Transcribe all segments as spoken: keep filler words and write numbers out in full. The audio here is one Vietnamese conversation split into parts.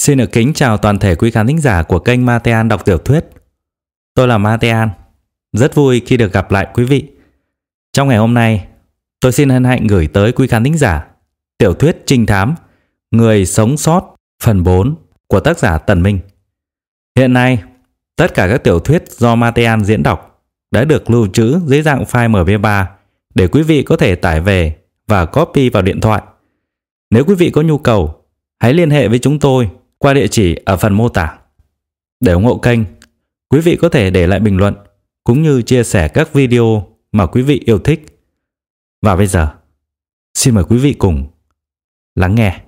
Xin được kính chào toàn thể quý khán thính giả của kênh Matean đọc tiểu thuyết. Tôi là Matean, rất vui khi được gặp lại quý vị. Trong ngày hôm nay, tôi xin hân hạnh gửi tới quý khán thính giả tiểu thuyết trinh thám Người sống sót phần bốn của tác giả Tần Minh. Hiện nay, tất cả các tiểu thuyết do Matean diễn đọc đã được lưu trữ dưới dạng file em pê ba để quý vị có thể tải về và copy vào điện thoại. Nếu quý vị có nhu cầu, hãy liên hệ với chúng tôi qua địa chỉ ở phần mô tả. Để ủng hộ kênh, quý vị có thể để lại bình luận cũng như chia sẻ các video mà quý vị yêu thích. Và bây giờ, xin mời quý vị cùng lắng nghe.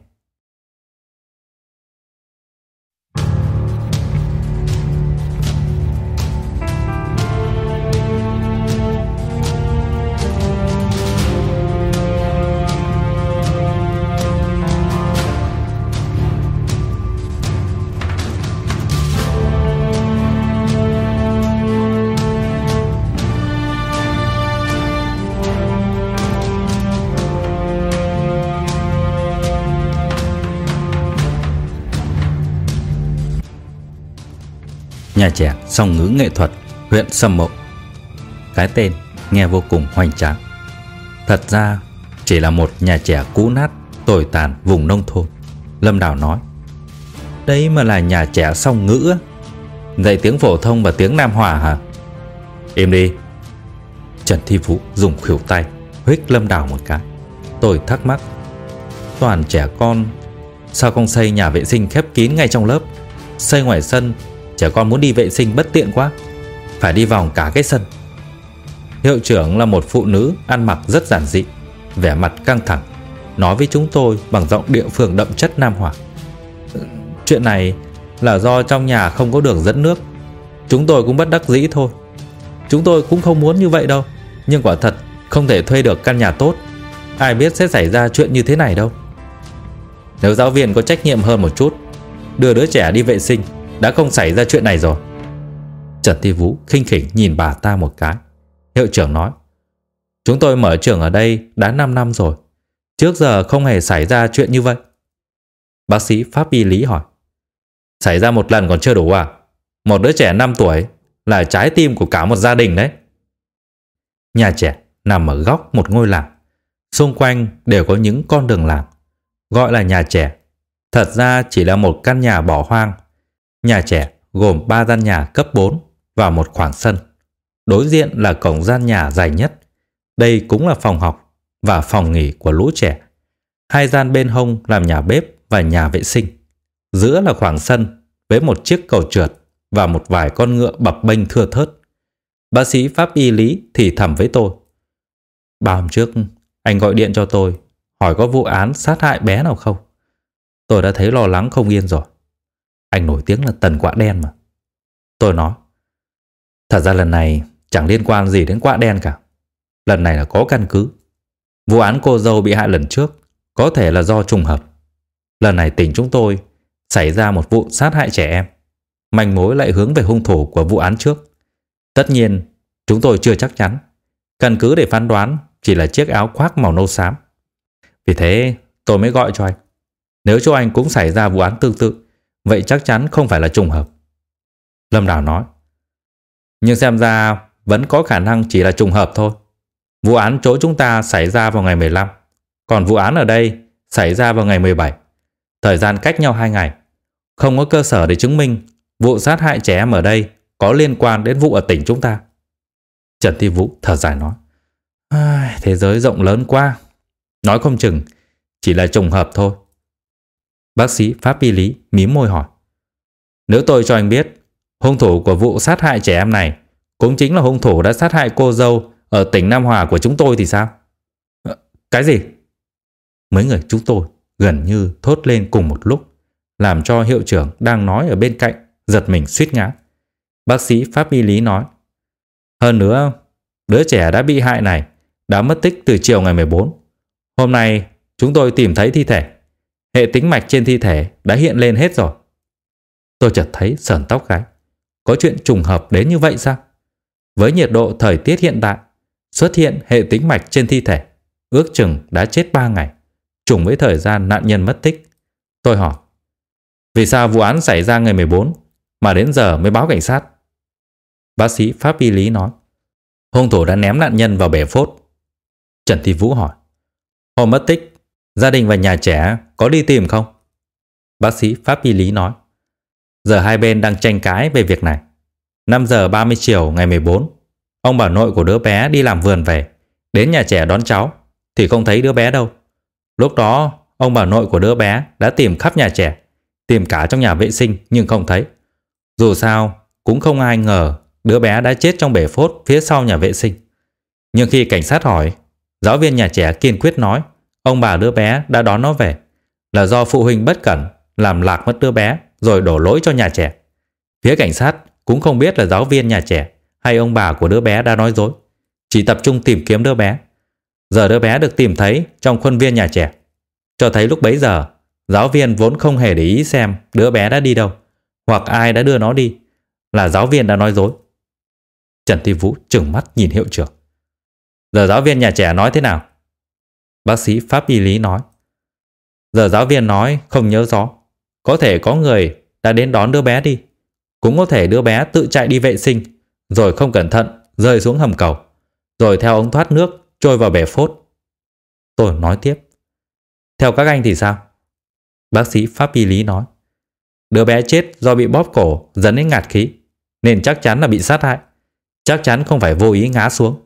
Nhà trẻ song ngữ nghệ thuật huyện Sâm Mộ. Cái tên nghe vô cùng hoành tráng. Thật ra chỉ là một nhà trẻ cũ nát tồi tàn vùng nông thôn. Lâm Đào nói: đấy mà là nhà trẻ song ngữ á? Dạy tiếng phổ thông và tiếng Nam Hòa hả? Im đi. Trần Thi Vũ dùng khuỷu tay huých Lâm Đào một cái. Tôi thắc mắc: toàn trẻ con, sao không xây nhà vệ sinh khép kín ngay trong lớp? Xây ngoài sân, trẻ con muốn đi vệ sinh bất tiện quá, phải đi vòng cả cái sân. Hiệu trưởng là một phụ nữ ăn mặc rất giản dị, vẻ mặt căng thẳng, nói với chúng tôi bằng giọng địa phương đậm chất Nam Hòa: chuyện này là do trong nhà không có đường dẫn nước. Chúng tôi cũng bất đắc dĩ thôi. Chúng tôi cũng không muốn như vậy đâu, nhưng quả thật không thể thuê được căn nhà tốt. Ai biết sẽ xảy ra chuyện như thế này đâu. Nếu giáo viên có trách nhiệm hơn một chút, đưa đứa trẻ đi vệ sinh, đã không xảy ra chuyện này rồi. Trần Thi Vũ khinh khỉnh nhìn bà ta một cái. Hiệu trưởng nói: chúng tôi mở trường ở đây đã năm năm rồi, trước giờ không hề xảy ra chuyện như vậy. Bác sĩ pháp y Lý hỏi: xảy ra một lần còn chưa đủ à? Một đứa trẻ năm tuổi là trái tim của cả một gia đình đấy. Nhà trẻ nằm ở góc một ngôi làng, xung quanh đều có những con đường làng. Gọi là nhà trẻ, thật ra chỉ là một căn nhà bỏ hoang. Nhà trẻ gồm ba gian nhà cấp bốn và một khoảng sân. Đối diện là cổng gian nhà dài nhất. Đây cũng là phòng học và phòng nghỉ của lũ trẻ. Hai gian bên hông làm nhà bếp và nhà vệ sinh. Giữa là khoảng sân với một chiếc cầu trượt và một vài con ngựa bập bênh thưa thớt. Bác sĩ pháp y Lý thì thầm với tôi: ba hôm trước anh gọi điện cho tôi hỏi có vụ án sát hại bé nào không. Tôi đã thấy lo lắng không yên rồi. Anh nổi tiếng là Tần Quạ Đen mà. Tôi nói: thật ra lần này chẳng liên quan gì đến Quạ Đen cả. Lần này là có căn cứ. Vụ án cô dâu bị hại lần trước có thể là do trùng hợp. Lần này tỉnh chúng tôi xảy ra một vụ sát hại trẻ em. Manh mối lại hướng về hung thủ của vụ án trước. Tất nhiên chúng tôi chưa chắc chắn. Căn cứ để phán đoán chỉ là chiếc áo khoác màu nâu xám. Vì thế tôi mới gọi cho anh. Nếu cho anh cũng xảy ra vụ án tương tự, vậy chắc chắn không phải là trùng hợp. Lâm Đào nói: nhưng xem ra vẫn có khả năng chỉ là trùng hợp thôi. Vụ án chỗ chúng ta xảy ra vào ngày mười lăm, còn vụ án ở đây xảy ra vào ngày mười bảy. Thời gian cách nhau hai ngày. Không có cơ sở để chứng minh vụ sát hại trẻ em ở đây có liên quan đến vụ ở tỉnh chúng ta. Trần Thi Vũ thở dài nói: thế giới rộng lớn quá, nói không chừng chỉ là trùng hợp thôi. Bác sĩ pháp y Lý mím môi hỏi: nếu tôi cho anh biết hung thủ của vụ sát hại trẻ em này cũng chính là hung thủ đã sát hại cô dâu ở tỉnh Nam Hòa của chúng tôi thì sao? Cái gì? Mấy người chúng tôi gần như thốt lên cùng một lúc, làm cho hiệu trưởng đang nói ở bên cạnh giật mình suýt ngã. Bác sĩ pháp y Lý nói: hơn nữa, đứa trẻ đã bị hại này đã mất tích từ chiều ngày mười bốn. Hôm nay chúng tôi tìm thấy thi thể. Hệ tĩnh mạch trên thi thể đã hiện lên hết rồi. Tôi chợt thấy sởn tóc gáy. Có chuyện trùng hợp đến như vậy sao? Với nhiệt độ thời tiết hiện tại, xuất hiện hệ tĩnh mạch trên thi thể, ước chừng đã chết ba ngày, trùng với thời gian nạn nhân mất tích. Tôi hỏi: Vì sao vụ án xảy ra ngày mười bốn mà đến giờ mới báo cảnh sát? Bác sĩ pháp y lý nói. Hung thủ đã ném nạn nhân vào bể phốt. Trần Thi Vũ hỏi. Hôm mất tích, gia đình và nhà trẻ có đi tìm không? Bác sĩ pháp y lý nói. Giờ hai bên đang tranh cãi về việc này. năm giờ ba mươi chiều ngày mười bốn, ông bà nội của đứa bé đi làm vườn về, đến nhà trẻ đón cháu thì không thấy đứa bé đâu. Lúc đó ông bà nội của đứa bé đã tìm khắp nhà trẻ, tìm cả trong nhà vệ sinh nhưng không thấy. Dù sao cũng không ai ngờ đứa bé đã chết trong bể phốt phía sau nhà vệ sinh. Nhưng khi cảnh sát hỏi, giáo viên nhà trẻ kiên quyết nói ông bà đứa bé đã đón nó về là do phụ huynh bất cẩn làm lạc mất đứa bé rồi đổ lỗi cho nhà trẻ. Phía cảnh sát cũng không biết là giáo viên nhà trẻ hay ông bà của đứa bé đã nói dối, chỉ tập trung tìm kiếm đứa bé. Giờ đứa bé được tìm thấy trong khuôn viên nhà trẻ, cho thấy lúc bấy giờ giáo viên vốn không hề để ý xem đứa bé đã đi đâu hoặc ai đã đưa nó đi, là giáo viên đã nói dối. Trần Thi Vũ trừng mắt nhìn hiệu trưởng. Giờ giáo viên nhà trẻ nói thế nào? Bác sĩ pháp y lý nói. Giờ giáo viên nói không nhớ rõ, có thể có người đã đến đón đứa bé đi, cũng có thể đứa bé tự chạy đi vệ sinh rồi không cẩn thận rơi xuống hầm cầu, rồi theo ống thoát nước trôi vào bể phốt. Tôi nói tiếp. Theo các anh thì sao? Bác sĩ pháp y lý nói. Đứa bé chết do bị bóp cổ dẫn đến ngạt khí, nên chắc chắn là bị sát hại, chắc chắn không phải vô ý ngã xuống.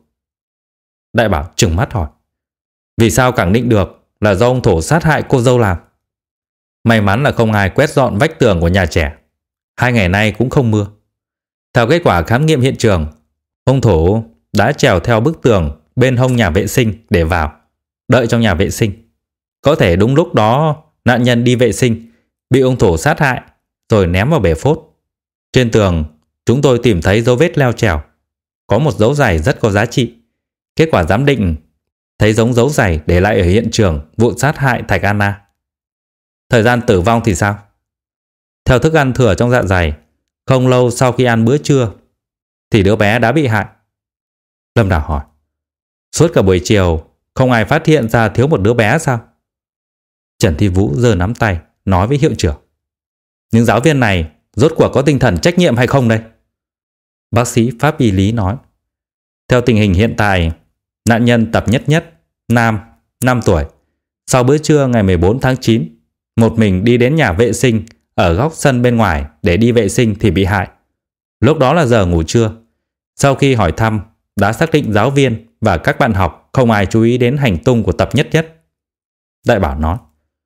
Đại Bảo trừng mắt hỏi. Vì sao khẳng định được là do ông Thổ sát hại cô dâu làm? May mắn là không ai quét dọn vách tường của nhà trẻ. Hai ngày nay cũng không mưa. Theo kết quả khám nghiệm hiện trường, ông Thổ đã trèo theo bức tường bên hông nhà vệ sinh để vào, đợi trong nhà vệ sinh. Có thể đúng lúc đó nạn nhân đi vệ sinh, bị ông Thổ sát hại rồi ném vào bể phốt. Trên tường chúng tôi tìm thấy dấu vết leo trèo, có một dấu giày rất có giá trị. Kết quả giám định thấy giống dấu giày để lại ở hiện trường vụ sát hại Thạch Anna. Thời gian tử vong thì sao? Theo thức ăn thừa trong dạ dày, không lâu sau khi ăn bữa trưa thì đứa bé đã bị hại. Lâm Đào hỏi. Suốt cả buổi chiều không ai phát hiện ra thiếu một đứa bé sao? Trần Thi Vũ giơ nắm tay nói với hiệu trưởng. Nhưng giáo viên này rốt cuộc có tinh thần trách nhiệm hay không đây? Bác sĩ pháp y lý nói. Theo tình hình hiện tại, nạn nhân Tập Nhất Nhất, nam, năm tuổi, sau bữa trưa ngày mười bốn tháng chín, một mình đi đến nhà vệ sinh ở góc sân bên ngoài để đi vệ sinh thì bị hại. Lúc đó là giờ ngủ trưa. Sau khi hỏi thăm, đã xác định giáo viên và các bạn học không ai chú ý đến hành tung của Tập Nhất Nhất. Đại Bảo nói.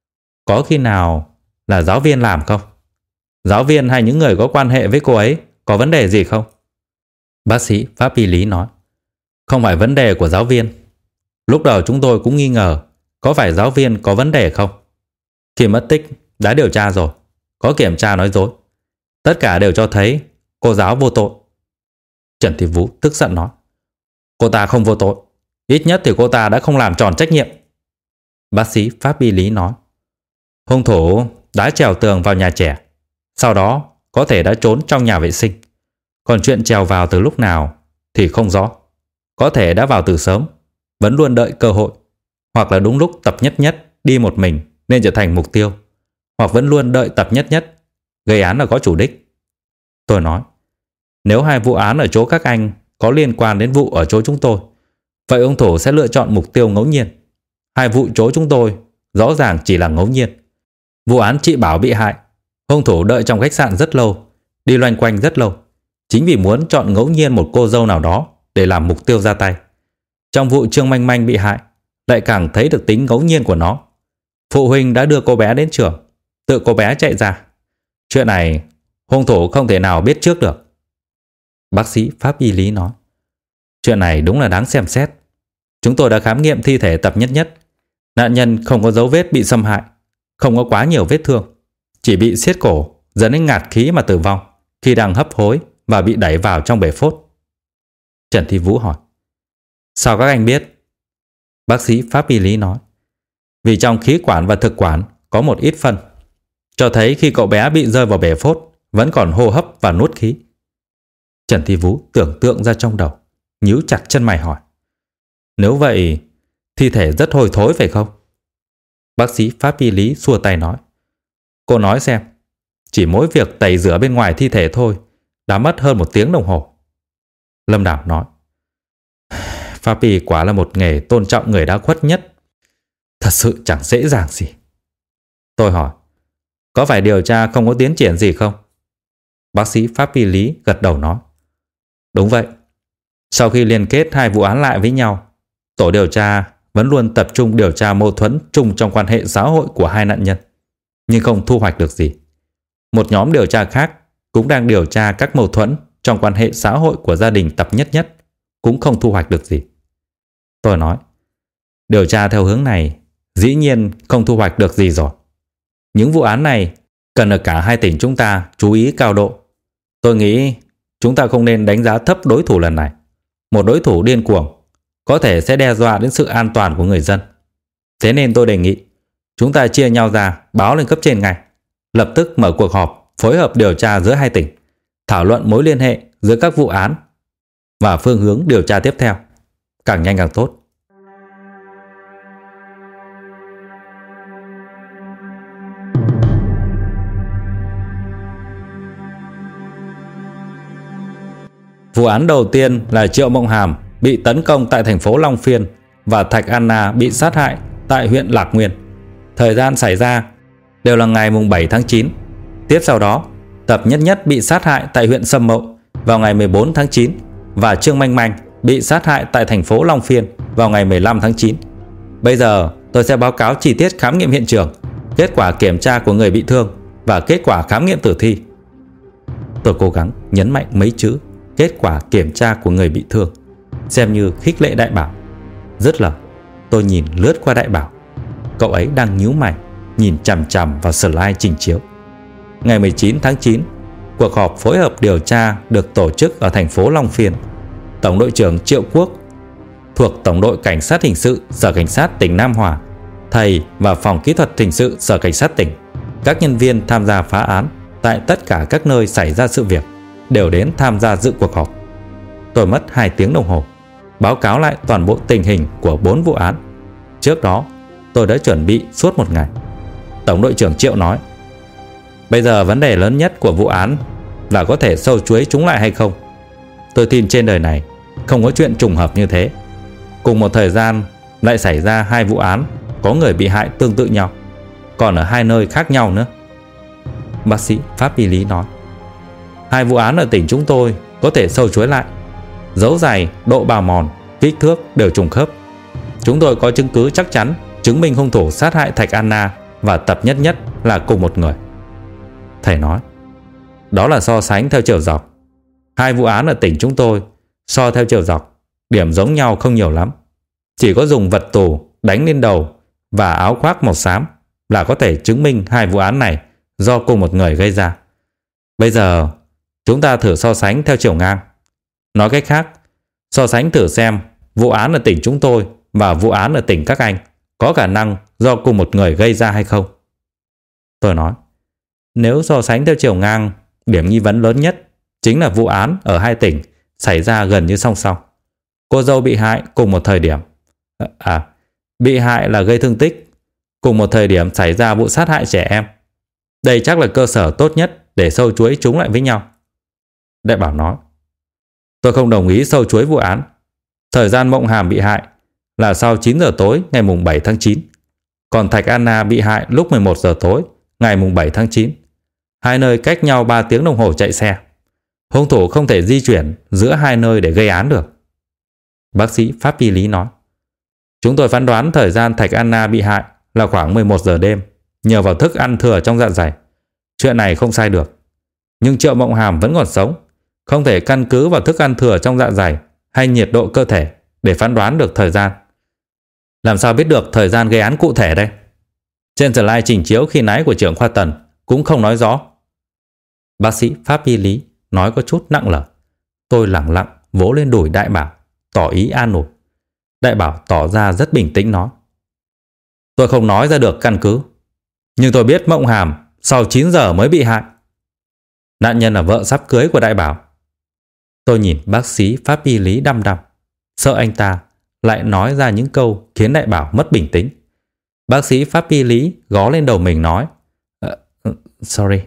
Có khi nào là giáo viên làm không? Giáo viên hay những người có quan hệ với cô ấy có vấn đề gì không? Bác sĩ pháp y lý nói. Không phải vấn đề của giáo viên. Lúc đầu chúng tôi cũng nghi ngờ có phải giáo viên có vấn đề không. Khi mất tích đã điều tra rồi, có kiểm tra nói dối. Tất cả đều cho thấy cô giáo vô tội. Trần Thi Vũ tức giận nói. Cô ta không vô tội, ít nhất thì cô ta đã không làm tròn trách nhiệm. Bác sĩ pháp y lý nói. Hung thủ đã trèo tường vào nhà trẻ, sau đó có thể đã trốn trong nhà vệ sinh. Còn chuyện trèo vào từ lúc nào thì không rõ. Có thể đã vào từ sớm, vẫn luôn đợi cơ hội, hoặc là đúng lúc Tập Nhất Nhất đi một mình nên trở thành mục tiêu, hoặc vẫn luôn đợi Tập Nhất Nhất gây án là có chủ đích. Tôi nói, nếu hai vụ án ở chỗ các anh có liên quan đến vụ ở chỗ chúng tôi, vậy ông Thổ sẽ lựa chọn mục tiêu ngẫu nhiên. Hai vụ chỗ chúng tôi rõ ràng chỉ là ngẫu nhiên. Vụ án chị Bảo bị hại, hung thủ đợi trong khách sạn rất lâu, đi loanh quanh rất lâu, chính vì muốn chọn ngẫu nhiên một cô dâu nào đó để làm mục tiêu ra tay. Trong vụ Trương Manh Manh bị hại, lại càng thấy được tính ngẫu nhiên của nó. Phụ huynh đã đưa cô bé đến trường, tự cô bé chạy ra. Chuyện này hung thủ không thể nào biết trước được. Bác sĩ pháp y lý nói. Chuyện này đúng là đáng xem xét. Chúng tôi đã khám nghiệm thi thể Tập Nhất Nhất. Nạn nhân không có dấu vết bị xâm hại, không có quá nhiều vết thương, chỉ bị siết cổ dẫn đến ngạt khí mà tử vong khi đang hấp hối và bị đẩy vào trong bể phốt. Trần Thi Vũ hỏi. Sao các anh biết? Bác sĩ pháp y lý nói. Vì trong khí quản và thực quản có một ít phân, cho thấy khi cậu bé bị rơi vào bể phốt vẫn còn hô hấp và nuốt khí. Trần Thi Vũ tưởng tượng ra trong đầu, nhíu chặt chân mày hỏi. Nếu vậy, thi thể rất hôi thối phải không? Bác sĩ pháp y lý xua tay nói. Cô nói xem, Chỉ mỗi việc tẩy rửa bên ngoài thi thể thôi đã mất hơn một tiếng đồng hồ. Lâm Đảo nói. Pháp y quả là một nghề tôn trọng người đã khuất nhất. Thật sự chẳng dễ dàng gì. Tôi hỏi. Có phải điều tra không có tiến triển gì không? Bác sĩ pháp y lý gật đầu nói. Đúng vậy. Sau khi liên kết hai vụ án lại với nhau, tổ điều tra vẫn luôn tập trung điều tra mâu thuẫn chung trong quan hệ xã hội của hai nạn nhân, nhưng không thu hoạch được gì. Một nhóm điều tra khác cũng đang điều tra các mâu thuẫn trong quan hệ xã hội của gia đình Tập Nhất Nhất, cũng không thu hoạch được gì. Tôi nói, điều tra theo hướng này dĩ nhiên không thu hoạch được gì rồi. Những vụ án này cần ở cả hai tỉnh chúng ta chú ý cao độ. Tôi nghĩ chúng ta không nên đánh giá thấp đối thủ lần này. Một đối thủ điên cuồng có thể sẽ đe dọa đến sự an toàn của người dân. Thế nên tôi đề nghị chúng ta chia nhau ra báo lên cấp trên ngay, lập tức mở cuộc họp phối hợp điều tra giữa hai tỉnh, thảo luận mối liên hệ giữa các vụ án và phương hướng điều tra tiếp theo. Càng nhanh càng tốt. Vụ án đầu tiên là Triệu Mộng Hàm bị tấn công tại thành phố Long Phiên và Thạch Anna bị sát hại tại huyện Lạc Nguyên. Thời gian xảy ra đều là ngày bảy tháng chín. Tiếp sau đó, Tập Nhất Nhất bị sát hại tại huyện Sâm Mậu vào ngày mười bốn tháng chín và Trương Manh Manh bị sát hại tại thành phố Long Phiên vào ngày mười lăm tháng chín. Bây giờ tôi sẽ báo cáo chi tiết khám nghiệm hiện trường, kết quả kiểm tra của người bị thương và kết quả khám nghiệm tử thi. Tôi cố gắng nhấn mạnh mấy chữ kết quả kiểm tra của người bị thương, xem như khích lệ Đại Bảo. Dứt lời, tôi nhìn lướt qua Đại Bảo. Cậu ấy đang nhíu mày nhìn chằm chằm vào slide trình chiếu. Ngày mười chín tháng chín, cuộc họp phối hợp điều tra được tổ chức ở thành phố Long Phiên. Tổng đội trưởng Triệu Quốc thuộc Tổng đội Cảnh sát Hình sự Sở Cảnh sát tỉnh Nam Hòa, thầy và Phòng Kỹ thuật Hình sự Sở Cảnh sát tỉnh, các nhân viên tham gia phá án tại tất cả các nơi xảy ra sự việc đều đến tham gia dự cuộc họp. Tôi mất hai tiếng đồng hồ báo cáo lại toàn bộ tình hình của bốn vụ án. Trước đó tôi đã chuẩn bị suốt một ngày. Tổng đội trưởng Triệu nói, bây giờ vấn đề lớn nhất của vụ án là có thể sâu chuối chúng lại hay không. Tôi tin trên đời này không có chuyện trùng hợp như thế. Cùng một thời gian lại xảy ra hai vụ án có người bị hại tương tự nhau, còn ở hai nơi khác nhau nữa. Bác sĩ pháp y lý nói, hai vụ án ở tỉnh chúng tôi có thể sâu chuối lại. Dấu dày, độ bào mòn, kích thước đều trùng khớp. Chúng tôi có chứng cứ chắc chắn chứng minh hung thủ sát hại Thạch Anna và Tập Nhất Nhất là cùng một người. Thầy nói, đó là so sánh theo chiều dọc. Hai vụ án ở tỉnh chúng tôi so theo chiều dọc, điểm giống nhau không nhiều lắm. Chỉ có dùng vật tù đánh lên đầu và áo khoác màu xám là có thể chứng minh hai vụ án này do cùng một người gây ra. Bây giờ chúng ta thử so sánh theo chiều ngang. Nói cách khác, so sánh thử xem vụ án ở tỉnh chúng tôi và vụ án ở tỉnh các anh có khả năng do cùng một người gây ra hay không. Tôi nói, nếu so sánh theo chiều ngang, điểm nghi vấn lớn nhất chính là vụ án ở hai tỉnh xảy ra gần như song song. Cô dâu bị hại cùng một thời điểm. À, bị hại là gây thương tích. Cùng một thời điểm xảy ra vụ sát hại trẻ em. Đây chắc là cơ sở tốt nhất để sâu chuối chúng lại với nhau. Đại Bảo nói, tôi không đồng ý sâu chuối vụ án. Thời gian Mộng Hàm bị hại là sau chín giờ tối ngày mùng bảy tháng chín. Còn Thạch Anna bị hại lúc mười một giờ tối ngày mùng bảy tháng chín. Hai nơi cách nhau ba tiếng đồng hồ chạy xe. Hung thủ không thể di chuyển giữa hai nơi để gây án được. Bác sĩ pháp y lý nói, chúng tôi phán đoán thời gian Thạch Anna bị hại là khoảng mười một giờ đêm, nhờ vào thức ăn thừa trong dạ dày. Chuyện này không sai được. Nhưng Triệu Mộng Hàm vẫn còn sống, không thể căn cứ vào thức ăn thừa trong dạ dày hay nhiệt độ cơ thể để phán đoán được thời gian. Làm sao biết được thời gian gây án cụ thể đây? Trên slide trình chiếu khi nãy của trưởng khoa Tần cũng không nói rõ. Bác sĩ pháp y lý nói có chút nặng lời. Tôi lẳng lặng vỗ lên đùi Đại Bảo, tỏ ý an ủi. Đại Bảo tỏ ra rất bình tĩnh nói, tôi không nói ra được căn cứ, nhưng tôi biết Mộng Hàm sau chín giờ mới bị hại. Nạn nhân là vợ sắp cưới của Đại Bảo. Tôi nhìn bác sĩ pháp y lý đăm đăm, sợ anh ta lại nói ra những câu khiến Đại Bảo mất bình tĩnh. Bác sĩ pháp y lý gó lên đầu mình nói, uh, sorry,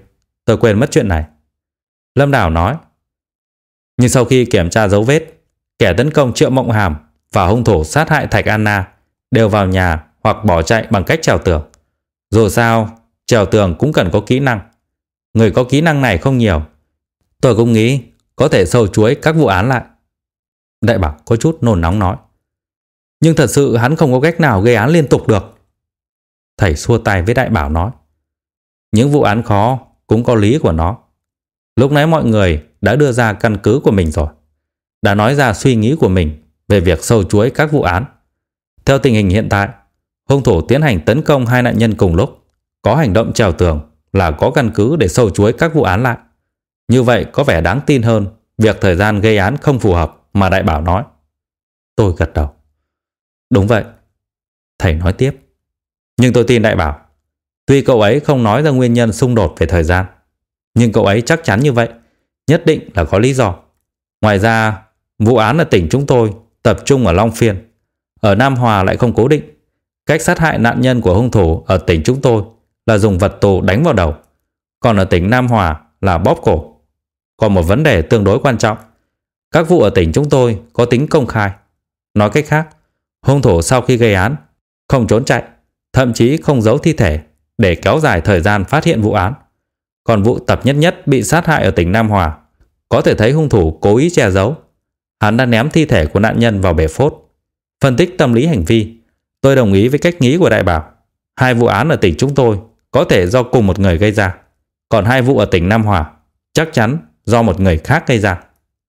tôi quên mất chuyện này. Lâm Đào nói. Nhưng sau khi kiểm tra dấu vết, kẻ tấn công Triệu Mộng Hàm và hung thủ sát hại Thạch Anna đều vào nhà hoặc bỏ chạy bằng cách trèo tường. Dù sao, trèo tường cũng cần có kỹ năng. Người có kỹ năng này không nhiều. Tôi cũng nghĩ có thể sâu chuối các vụ án lại. Đại Bảo có chút nôn nóng nói. Nhưng thật sự hắn không có cách nào gây án liên tục được. Thầy xua tay với Đại Bảo nói. Những vụ án khó cũng có lý của nó. Lúc nãy mọi người đã đưa ra căn cứ của mình rồi, đã nói ra suy nghĩ của mình về việc sâu chuối các vụ án. Theo tình hình hiện tại, hung thủ tiến hành tấn công hai nạn nhân cùng lúc, có hành động trèo tường là có căn cứ để sâu chuối các vụ án lại. Như vậy có vẻ đáng tin hơn việc thời gian gây án không phù hợp mà Đại Bảo nói. Tôi gật đầu. Đúng vậy. Thầy nói tiếp. Nhưng tôi tin Đại Bảo. Tuy cậu ấy không nói ra nguyên nhân xung đột về thời gian, nhưng cậu ấy chắc chắn như vậy, nhất định là có lý do. Ngoài ra, vụ án ở tỉnh chúng tôi tập trung ở Long Phiên, ở Nam Hòa lại không cố định. Cách sát hại nạn nhân của hung thủ ở tỉnh chúng tôi là dùng vật tù đánh vào đầu, còn ở tỉnh Nam Hòa là bóp cổ. Còn một vấn đề tương đối quan trọng, các vụ ở tỉnh chúng tôi có tính công khai. Nói cách khác, hung thủ sau khi gây án không trốn chạy, thậm chí không giấu thi thể để kéo dài thời gian phát hiện vụ án. Còn vụ Tập Nhất Nhất bị sát hại ở tỉnh Nam Hòa, có thể thấy hung thủ cố ý che giấu. Hắn đã ném thi thể của nạn nhân vào bể phốt. Phân tích tâm lý hành vi, tôi đồng ý với cách nghĩ của Đại Bảo. Hai vụ án ở tỉnh chúng tôi có thể do cùng một người gây ra, còn hai vụ ở tỉnh Nam Hòa chắc chắn do một người khác gây ra.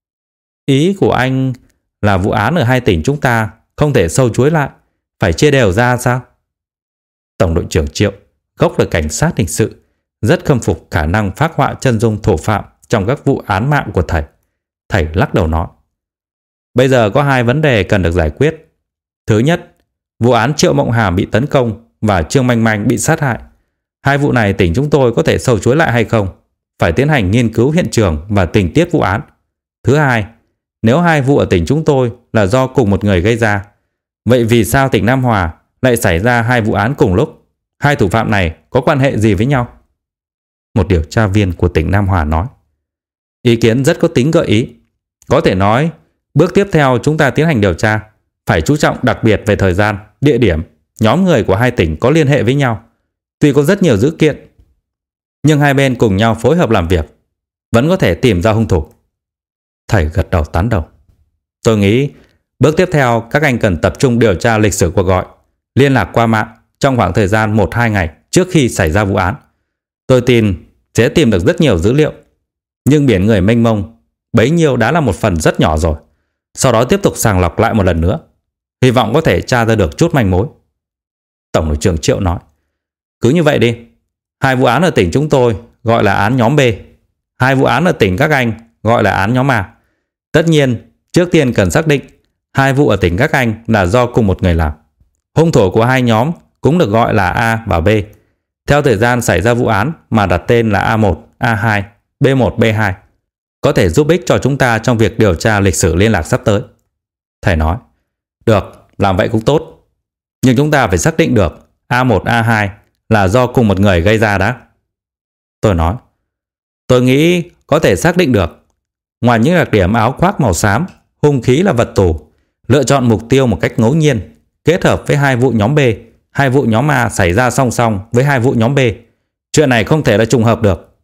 Ý của anh là vụ án ở hai tỉnh chúng ta không thể sâu chuối lại, phải chia đều ra sao? Tổng đội trưởng Triệu, gốc là cảnh sát hình sự, rất khâm phục khả năng phác họa chân dung thủ phạm trong các vụ án mạng của thầy. Thầy lắc đầu nói. Bây giờ có hai vấn đề cần được giải quyết. Thứ nhất, vụ án Triệu Mộng Hàm bị tấn công và Trương Manh Manh bị sát hại. Hai vụ này tỉnh chúng tôi có thể sâu chuối lại hay không? Phải tiến hành nghiên cứu hiện trường và tình tiết vụ án. Thứ hai, nếu hai vụ ở tỉnh chúng tôi là do cùng một người gây ra, vậy vì sao tỉnh Nam Hòa lại xảy ra hai vụ án cùng lúc? Hai thủ phạm này có quan hệ gì với nhau? Một điều tra viên của tỉnh Nam Hòa nói. Ý kiến rất có tính gợi ý. Có thể nói, bước tiếp theo chúng ta tiến hành điều tra phải chú trọng đặc biệt về thời gian, địa điểm, nhóm người của hai tỉnh có liên hệ với nhau. Tuy có rất nhiều dữ kiện, nhưng hai bên cùng nhau phối hợp làm việc, vẫn có thể tìm ra hung thủ. Thầy gật đầu tán đồng. Tôi nghĩ bước tiếp theo các anh cần tập trung điều tra lịch sử cuộc gọi, liên lạc qua mạng trong khoảng thời gian một hai ngày trước khi xảy ra vụ án. Tôi tin sẽ tìm được rất nhiều dữ liệu, nhưng biển người mênh mông, bấy nhiêu đã là một phần rất nhỏ rồi. Sau đó tiếp tục sàng lọc lại một lần nữa, hy vọng có thể tra ra được chút manh mối. Tổng đội trưởng Triệu nói. Cứ như vậy đi. Hai vụ án ở tỉnh chúng tôi gọi là án nhóm B, hai vụ án ở tỉnh các anh gọi là án nhóm A. Tất nhiên, trước tiên cần xác định hai vụ ở tỉnh các anh là do cùng một người làm. Hung thủ của hai nhóm cũng được gọi là A và B, theo thời gian xảy ra vụ án mà đặt tên là A một, A hai, B một, B hai. Có thể giúp ích cho chúng ta trong việc điều tra lịch sử liên lạc sắp tới. Thầy nói. Được, làm vậy cũng tốt. Nhưng chúng ta phải xác định được A một, A hai là do cùng một người gây ra đã. Tôi nói. Tôi nghĩ có thể xác định được. Ngoài những đặc điểm áo khoác màu xám, hung khí là vật tù, lựa chọn mục tiêu một cách ngẫu nhiên, kết hợp với hai vụ nhóm B, hai vụ nhóm A xảy ra song song với hai vụ nhóm B. Chuyện này không thể là trùng hợp được.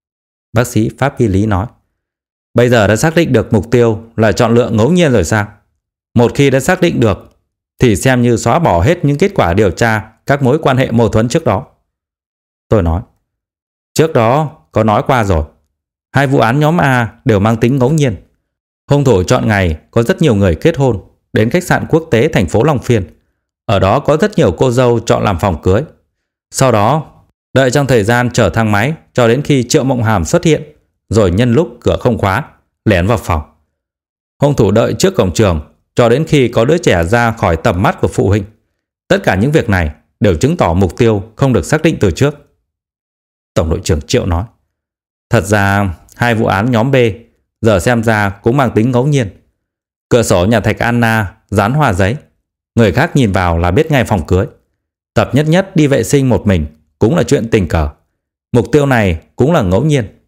Bác sĩ pháp y lý nói. Bây giờ đã xác định được mục tiêu là chọn lựa ngẫu nhiên rồi sao? Một khi đã xác định được thì xem như xóa bỏ hết những kết quả điều tra các mối quan hệ mâu thuẫn trước đó. Tôi nói. Trước đó có nói qua rồi. Hai vụ án nhóm A đều mang tính ngẫu nhiên. Hung thủ chọn ngày có rất nhiều người kết hôn đến khách sạn quốc tế thành phố Long Phiên. Ở đó có rất nhiều cô dâu chọn làm phòng cưới. Sau đó đợi trong thời gian chở thang máy cho đến khi Triệu Mộng Hàm xuất hiện, rồi nhân lúc cửa không khóa lén vào phòng. Hung thủ đợi trước cổng trường cho đến khi có đứa trẻ ra khỏi tầm mắt của phụ huynh. Tất cả những việc này đều chứng tỏ mục tiêu không được xác định từ trước. Tổng đội trưởng Triệu nói. Thật ra hai vụ án nhóm B giờ xem ra cũng mang tính ngẫu nhiên. Cửa sổ nhà Thạch Anna dán hoa giấy, người khác nhìn vào là biết ngay phòng cưới. Tập Nhất Nhất đi vệ sinh một mình cũng là chuyện tình cờ. Mục tiêu này cũng là ngẫu nhiên.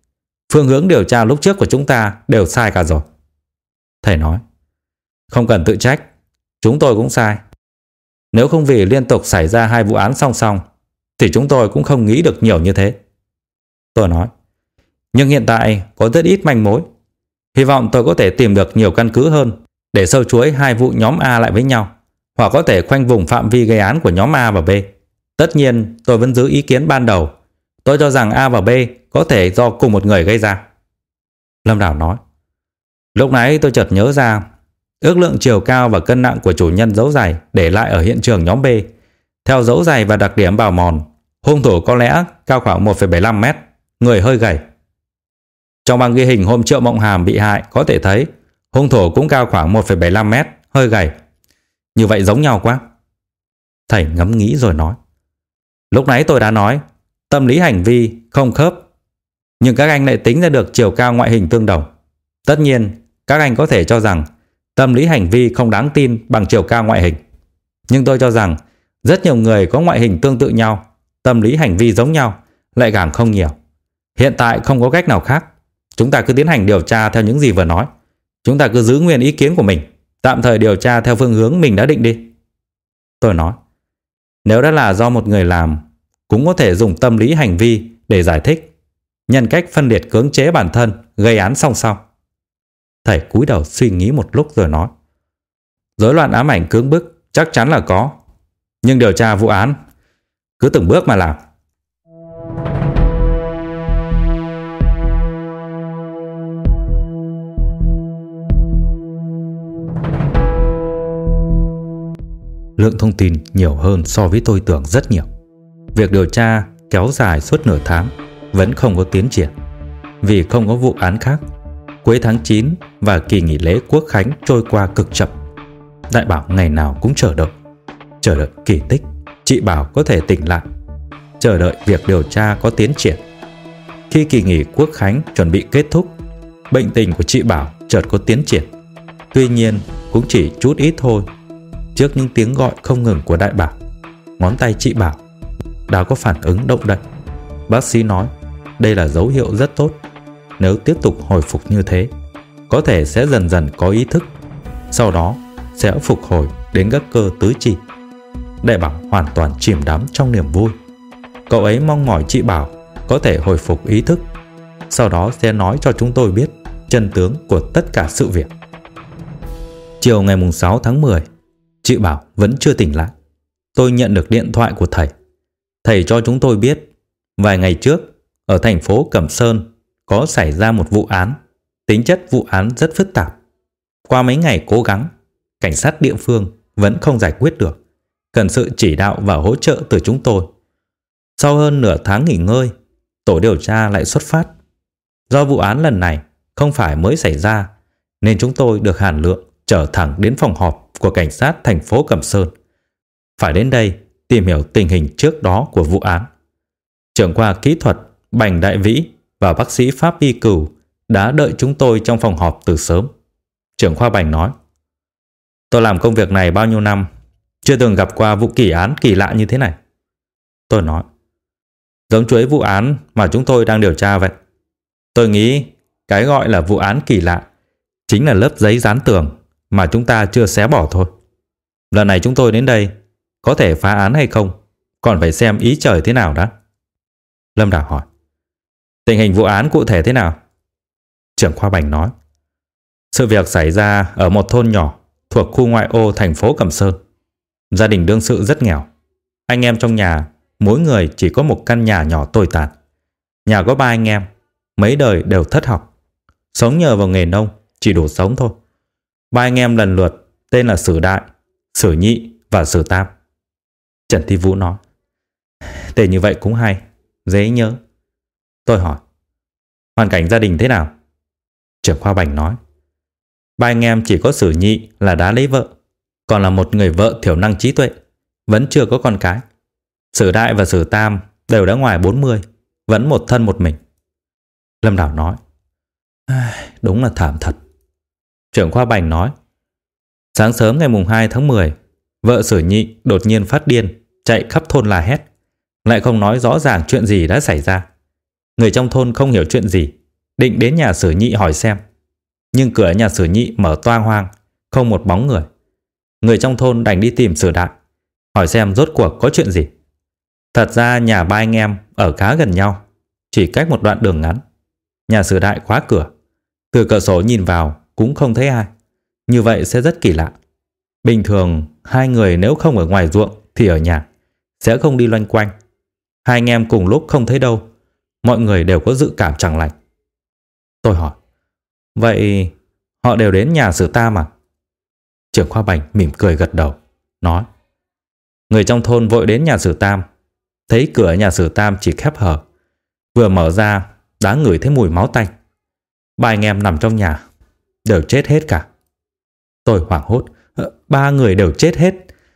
Phương hướng điều tra lúc trước của chúng ta đều sai cả rồi. Thầy nói, không cần tự trách, chúng tôi cũng sai. Nếu không vì liên tục xảy ra hai vụ án song song thì chúng tôi cũng không nghĩ được nhiều như thế. Tôi nói, nhưng hiện tại có rất ít manh mối. Hy vọng tôi có thể tìm được nhiều căn cứ hơn để sâu chuỗi hai vụ nhóm A lại với nhau, hoặc có thể khoanh vùng phạm vi gây án của nhóm A và B. Tất nhiên tôi vẫn giữ ý kiến ban đầu. Tôi cho rằng A và B có thể do cùng một người gây ra. Lâm Đảo nói, lúc nãy tôi chợt nhớ ra, ước lượng chiều cao và cân nặng của chủ nhân dấu giày để lại ở hiện trường nhóm B. Theo dấu giày và đặc điểm bào mòn, hung thủ có lẽ cao khoảng một phẩy bảy lăm mét, người hơi gầy. Trong băng ghi hình hôm Triệu Mộng Hàm bị hại có thể thấy hung thủ cũng cao khoảng một phẩy bảy lăm mét, hơi gầy. Như vậy giống nhau quá. Thầy ngẫm nghĩ rồi nói, lúc nãy tôi đã nói tâm lý hành vi không khớp, nhưng các anh lại tính ra được chiều cao ngoại hình tương đồng. Tất nhiên các anh có thể cho rằng tâm lý hành vi không đáng tin bằng chiều cao ngoại hình, nhưng tôi cho rằng rất nhiều người có ngoại hình tương tự nhau, tâm lý hành vi giống nhau lại càng không nhiều. Hiện tại không có cách nào khác. Chúng ta cứ tiến hành điều tra theo những gì vừa nói. Chúng ta cứ giữ nguyên ý kiến của mình, tạm thời điều tra theo phương hướng mình đã định đi. Tôi nói, nếu đã là do một người làm, cũng có thể dùng tâm lý hành vi để giải thích, nhân cách phân liệt cưỡng chế bản thân, gây án song song. Thầy cúi đầu suy nghĩ một lúc rồi nói, rối loạn ám ảnh cưỡng bức chắc chắn là có, nhưng điều tra vụ án cứ từng bước mà làm. Lượng thông tin nhiều hơn so với tôi tưởng rất nhiều. Việc điều tra kéo dài suốt nửa tháng vẫn không có tiến triển, vì không có vụ án khác. Cuối tháng chín và kỳ nghỉ lễ Quốc khánh trôi qua cực chậm. Đại Bảo ngày nào cũng chờ đợi, chờ đợi kỳ tích chị Bảo có thể tỉnh lại, chờ đợi việc điều tra có tiến triển. Khi kỳ nghỉ Quốc khánh chuẩn bị kết thúc, bệnh tình của chị Bảo chợt có tiến triển. Tuy nhiên cũng chỉ chút ít thôi. Trước những tiếng gọi không ngừng của Đại Bảo, ngón tay chị Bảo đã có phản ứng động đậy. Bác sĩ nói đây là dấu hiệu rất tốt. Nếu tiếp tục hồi phục như thế, có thể sẽ dần dần có ý thức, sau đó sẽ phục hồi đến các cơ tứ chi. Đại Bảo hoàn toàn chìm đắm trong niềm vui. Cậu ấy mong mỏi chị Bảo có thể hồi phục ý thức, sau đó sẽ nói cho chúng tôi biết chân tướng của tất cả sự việc. Chiều ngày sáu tháng mười, chị Bảo vẫn chưa tỉnh lại. Tôi nhận được điện thoại của thầy. Thầy cho chúng tôi biết vài ngày trước ở thành phố Cẩm Sơn có xảy ra một vụ án. Tính chất vụ án rất phức tạp. Qua mấy ngày cố gắng, cảnh sát địa phương vẫn không giải quyết được, cần sự chỉ đạo và hỗ trợ từ chúng tôi. Sau hơn nửa tháng nghỉ ngơi, tổ điều tra lại xuất phát. Do vụ án lần này không phải mới xảy ra, nên chúng tôi được Hàn Lượng trở thẳng đến phòng họp của cảnh sát thành phố Cẩm Sơn. Phải đến đây tìm hiểu tình hình trước đó của vụ án. Trưởng khoa kỹ thuật Bành Đại Vĩ và bác sĩ Pháp Y Cửu đã đợi chúng tôi trong phòng họp từ sớm. Trưởng khoa Bành nói, tôi làm công việc này bao nhiêu năm, chưa từng gặp qua vụ kỳ án kỳ lạ như thế này. Tôi nói, giống chuỗi vụ án mà chúng tôi đang điều tra vậy. Tôi nghĩ cái gọi là vụ án kỳ lạ chính là lớp giấy dán tường mà chúng ta chưa xé bỏ thôi. Lần này chúng tôi đến đây có thể phá án hay không còn phải xem ý trời thế nào đã. Lâm Đảo hỏi, tình hình vụ án cụ thể thế nào? Trưởng khoa Bành nói, sự việc xảy ra ở một thôn nhỏ thuộc khu ngoại ô thành phố Cẩm Sơn. Gia đình đương sự rất nghèo. Anh em trong nhà mỗi người chỉ có một căn nhà nhỏ tồi tàn. Nhà có ba anh em, mấy đời đều thất học, sống nhờ vào nghề nông, chỉ đủ sống thôi. Ba anh em lần lượt tên là Sử Đại, Sử Nhị và Sử Tam. Trần Thi Vũ nói, tên như vậy cũng hay, dễ nhớ. Tôi hỏi, hoàn cảnh gia đình thế nào? Trưởng khoa Bành nói, ba anh em chỉ có Sử Nhị là đã lấy vợ, còn là một người vợ thiểu năng trí tuệ, vẫn chưa có con cái. Sử Đại và Sử Tam đều đã ngoài bốn mươi, vẫn một thân một mình. Lâm Đảo nói, đúng là thảm thật. Trưởng khoa Bành nói, sáng sớm ngày mùng hai tháng mười, vợ Sử Nhị đột nhiên phát điên, chạy khắp thôn la hét, lại không nói rõ ràng chuyện gì đã xảy ra. Người trong thôn không hiểu chuyện gì, định đến nhà Sử Nhị hỏi xem. Nhưng cửa nhà Sử Nhị mở toang hoang, không một bóng người. Người trong thôn đành đi tìm Sử Đại, hỏi xem rốt cuộc có chuyện gì. Thật ra nhà ba anh em ở khá gần nhau, chỉ cách một đoạn đường ngắn. Nhà Sử Đại khóa cửa, từ cửa sổ nhìn vào cũng không thấy ai. Như vậy sẽ rất kỳ lạ. Bình thường hai người nếu không ở ngoài ruộng thì ở nhà, sẽ không đi loanh quanh. Hai anh em cùng lúc không thấy đâu, mọi người đều có dự cảm chẳng lành. Tôi hỏi, vậy họ đều đến nhà Sử Tam à? Trưởng khoa Bành mỉm cười gật đầu, nói, người trong thôn vội đến nhà Sử Tam, thấy cửa nhà Sử Tam chỉ khép hờ, vừa mở ra đã ngửi thấy mùi máu tanh. Ba anh em nằm trong nhà đều chết hết cả. Tôi hoảng hốt, ba người đều chết hết.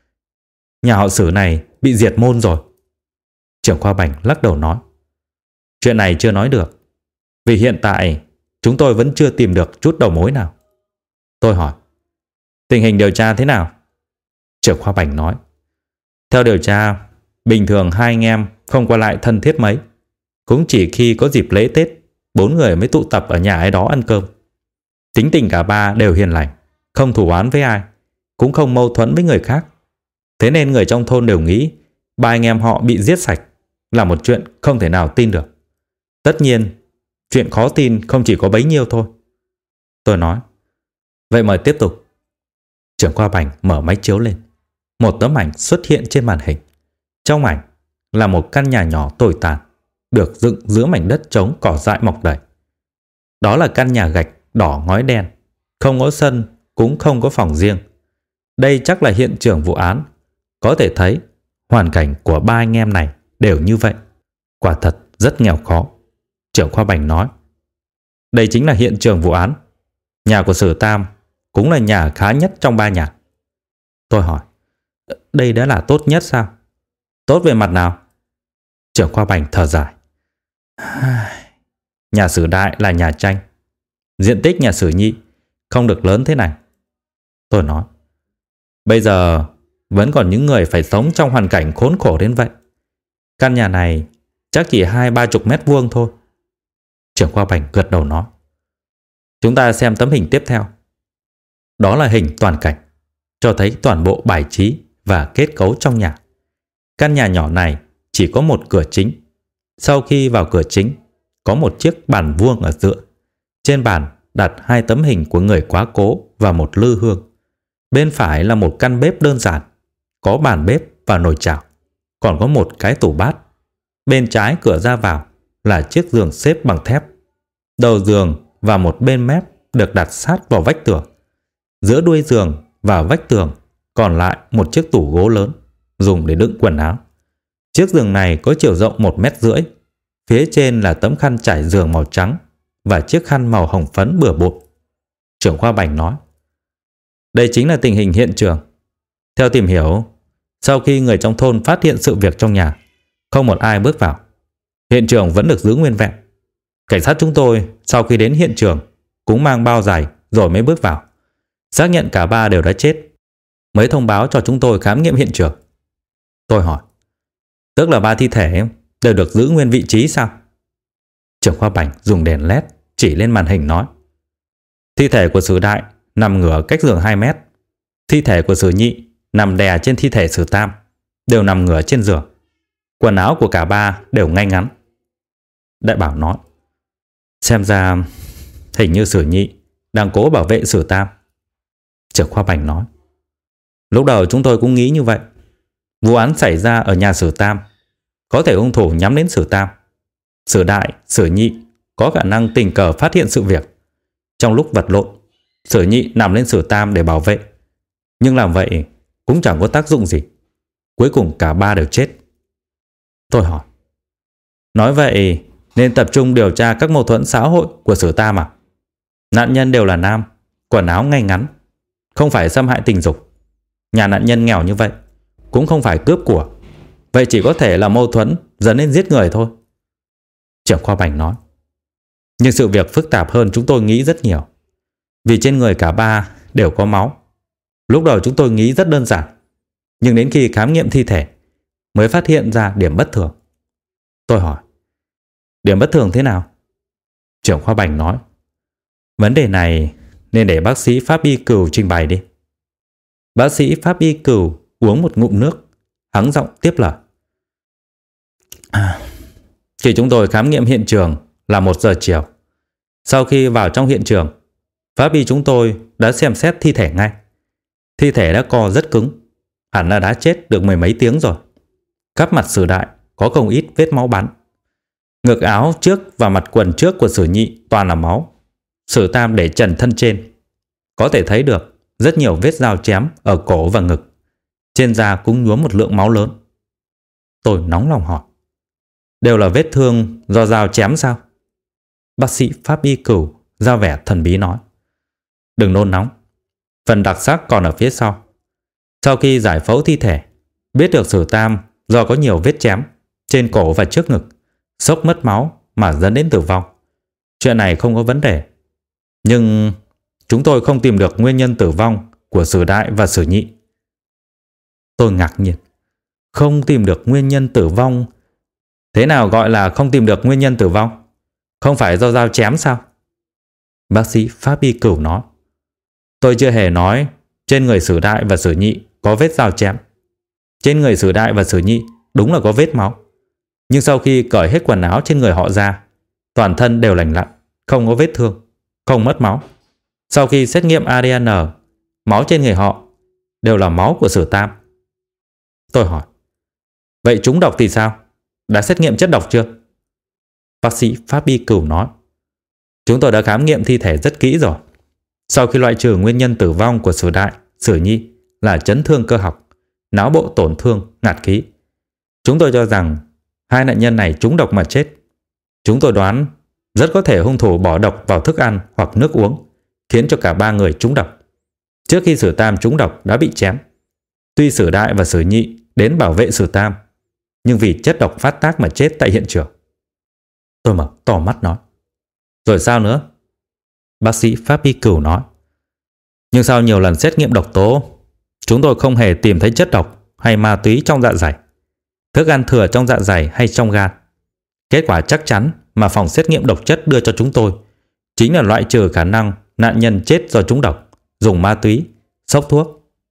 Nhà họ Sử này bị diệt môn rồi. Trưởng khoa Bành lắc đầu nói, chuyện này chưa nói được, vì hiện tại chúng tôi vẫn chưa tìm được chút đầu mối nào. Tôi hỏi, tình hình điều tra thế nào? Trưởng khoa Bành nói, theo điều tra, bình thường hai anh em không qua lại thân thiết mấy, cũng chỉ khi có dịp lễ Tết, bốn người mới tụ tập ở nhà ai đó ăn cơm. Tính tình cả ba đều hiền lành, không thù oán với ai, cũng không mâu thuẫn với người khác. Thế nên người trong thôn đều nghĩ ba anh em họ bị giết sạch là một chuyện không thể nào tin được. Tất nhiên, chuyện khó tin không chỉ có bấy nhiêu thôi. Tôi nói, vậy mời tiếp tục. Trưởng khoa Bành mở máy chiếu lên. Một tấm ảnh xuất hiện trên màn hình. Trong ảnh là một căn nhà nhỏ tồi tàn, được dựng giữa mảnh đất trống cỏ dại mọc đầy. Đó là căn nhà gạch đỏ ngói đen, không có sân, cũng không có phòng riêng. Đây chắc là hiện trường vụ án. Có thể thấy hoàn cảnh của ba anh em này đều như vậy. Quả thật rất nghèo khó. Trưởng khoa Bành nói, đây chính là hiện trường vụ án. Nhà của Sử Tam cũng là nhà khá nhất trong ba nhà. Tôi hỏi, đây đã là tốt nhất sao? Tốt về mặt nào? Trưởng khoa Bành thở dài, nhà Sử Đại là nhà tranh, diện tích nhà Sử Nhị không được lớn thế này. Tôi nói, bây giờ vẫn còn những người phải sống trong hoàn cảnh khốn khổ đến vậy. Căn nhà này chắc chỉ hai ba chục mét vuông thôi. Trưởng khoa Bành gật đầu nói, chúng ta xem tấm hình tiếp theo. Đó là hình toàn cảnh, cho thấy toàn bộ bài trí và kết cấu trong nhà. Căn nhà nhỏ này chỉ có một cửa chính. Sau khi vào cửa chính, có một chiếc bàn vuông ở giữa. Trên bàn đặt hai tấm hình của người quá cố và một lư hương. Bên phải là một căn bếp đơn giản, có bàn bếp và nồi chảo, còn có một cái tủ bát. Bên trái cửa ra vào là chiếc giường xếp bằng thép. Đầu giường và một bên mép được đặt sát vào vách tường. Giữa đuôi giường và vách tường còn lại một chiếc tủ gỗ lớn dùng để đựng quần áo. Chiếc giường này có chiều rộng một mét rưỡi. Phía trên là tấm khăn trải giường màu trắng và chiếc khăn màu hồng phấn bừa bộn. Trưởng khoa Bành nói, đây chính là tình hình hiện trường. Theo tìm hiểu, sau khi người trong thôn phát hiện sự việc trong nhà, không một ai bước vào. Hiện trường vẫn được giữ nguyên vẹn. Cảnh sát chúng tôi sau khi đến hiện trường cũng mang bao giày rồi mới bước vào, xác nhận cả ba đều đã chết, mới thông báo cho chúng tôi khám nghiệm hiện trường. Tôi hỏi, tức là ba thi thể đều được giữ nguyên vị trí sao? Trưởng khoa Bành dùng đèn led chỉ lên màn hình nói, thi thể của Sử Đại nằm ngửa cách giường hai mét. Thi thể của Sử Nhị nằm đè trên thi thể Sử Tam, đều nằm ngửa trên giường. Quần áo của cả ba đều ngay ngắn. Đại bảo nói, xem ra hình như Sử Nhị đang cố bảo vệ Sử Tam. Trưởng khoa Bành nói, lúc đầu chúng tôi cũng nghĩ như vậy. Vụ án xảy ra ở nhà Sử Tam, có thể hung thủ nhắm đến Sử Tam. Sử Đại, Sử Nhị có khả năng tình cờ phát hiện sự việc. Trong lúc vật lộn, Sử Nhị nằm lên Sử Tam để bảo vệ. Nhưng làm vậy cũng chẳng có tác dụng gì. Cuối cùng cả ba đều chết. Tôi hỏi, nói vậy nên tập trung điều tra các mâu thuẫn xã hội của Sử Tam à? Nạn nhân đều là nam, quần áo ngay ngắn, không phải xâm hại tình dục. Nhà nạn nhân nghèo như vậy, cũng không phải cướp của. Vậy chỉ có thể là mâu thuẫn dẫn đến giết người thôi. Trưởng khoa Bành nói, nhưng sự việc phức tạp hơn chúng tôi nghĩ rất nhiều. Vì trên người cả ba đều có máu. Lúc đầu chúng tôi nghĩ rất đơn giản, nhưng đến khi khám nghiệm thi thể mới phát hiện ra điểm bất thường. Tôi hỏi, điểm bất thường thế nào? Trưởng khoa Bành nói. Vấn đề này nên để bác sĩ Pháp Y Cửu trình bày đi. Bác sĩ Pháp Y Cửu uống một ngụm nước, hắng giọng tiếp lời. À, khi chúng tôi khám nghiệm hiện trường là một giờ chiều. Sau khi vào trong hiện trường, Pháp Y chúng tôi đã xem xét thi thể ngay. Thi thể đã co rất cứng, hẳn là đã chết được mười mấy tiếng rồi. Khắp mặt Sử Đại có không ít vết máu bắn. Ngực áo trước và mặt quần trước của Sử Nhị toàn là máu. Sử Tam để trần thân trên. Có thể thấy được rất nhiều vết dao chém ở cổ và ngực. Trên da cũng nhuốm một lượng máu lớn. Tôi nóng lòng hỏi. Đều là vết thương do dao chém sao? Bác sĩ Pháp Y Cửu ra vẻ thần bí nói. Đừng nôn nóng. Phần đặc sắc còn ở phía sau. Sau khi giải phẫu thi thể, biết được Sử Tam do có nhiều vết chém trên cổ và trước ngực, sốc mất máu mà dẫn đến tử vong. Chuyện này không có vấn đề. Nhưng chúng tôi không tìm được nguyên nhân tử vong của Sử Đại và Sử Nhị. Tôi ngạc nhiên. Không tìm được nguyên nhân tử vong? Thế nào gọi là không tìm được nguyên nhân tử vong? Không phải do dao chém sao? Bác sĩ Pháp Y Cửu nói. Tôi chưa hề nói trên người Sử Đại và Sử Nhị có vết dao chém. Trên người Sử Đại và Sử Nhị đúng là có vết máu. Nhưng sau khi cởi hết quần áo trên người họ ra, toàn thân đều lành lặn, không có vết thương, không mất máu. Sau khi xét nghiệm a đê en, máu trên người họ đều là máu của Sử Tam. Tôi hỏi. Vậy trúng độc thì sao? Đã xét nghiệm chất độc chưa? Bác sĩ Pháp Y Cửu nói. Chúng tôi đã khám nghiệm thi thể rất kỹ rồi. Sau khi loại trừ nguyên nhân tử vong của Sử Đại, Sử Nhị là chấn thương cơ học, não bộ tổn thương, ngạt khí, chúng tôi cho rằng hai nạn nhân này trúng độc mà chết. Chúng tôi đoán rất có thể hung thủ bỏ độc vào thức ăn hoặc nước uống, khiến cho cả ba người trúng độc. Trước khi Sử Tam trúng độc đã bị chém. Tuy Sử Đại và Sử Nhị đến bảo vệ Sử Tam, nhưng vì chất độc phát tác mà chết tại hiện trường. Tôi mở to mắt nói. Rồi sao nữa? Bác sĩ Pháp Y Cửu nói. Nhưng sau nhiều lần xét nghiệm độc tố, chúng tôi không hề tìm thấy chất độc hay ma túy trong dạ dày, thức ăn thừa trong dạ dày hay trong gan. Kết quả chắc chắn mà phòng xét nghiệm độc chất đưa cho chúng tôi chính là loại trừ khả năng nạn nhân chết do trúng độc, dùng ma túy, xốc thuốc.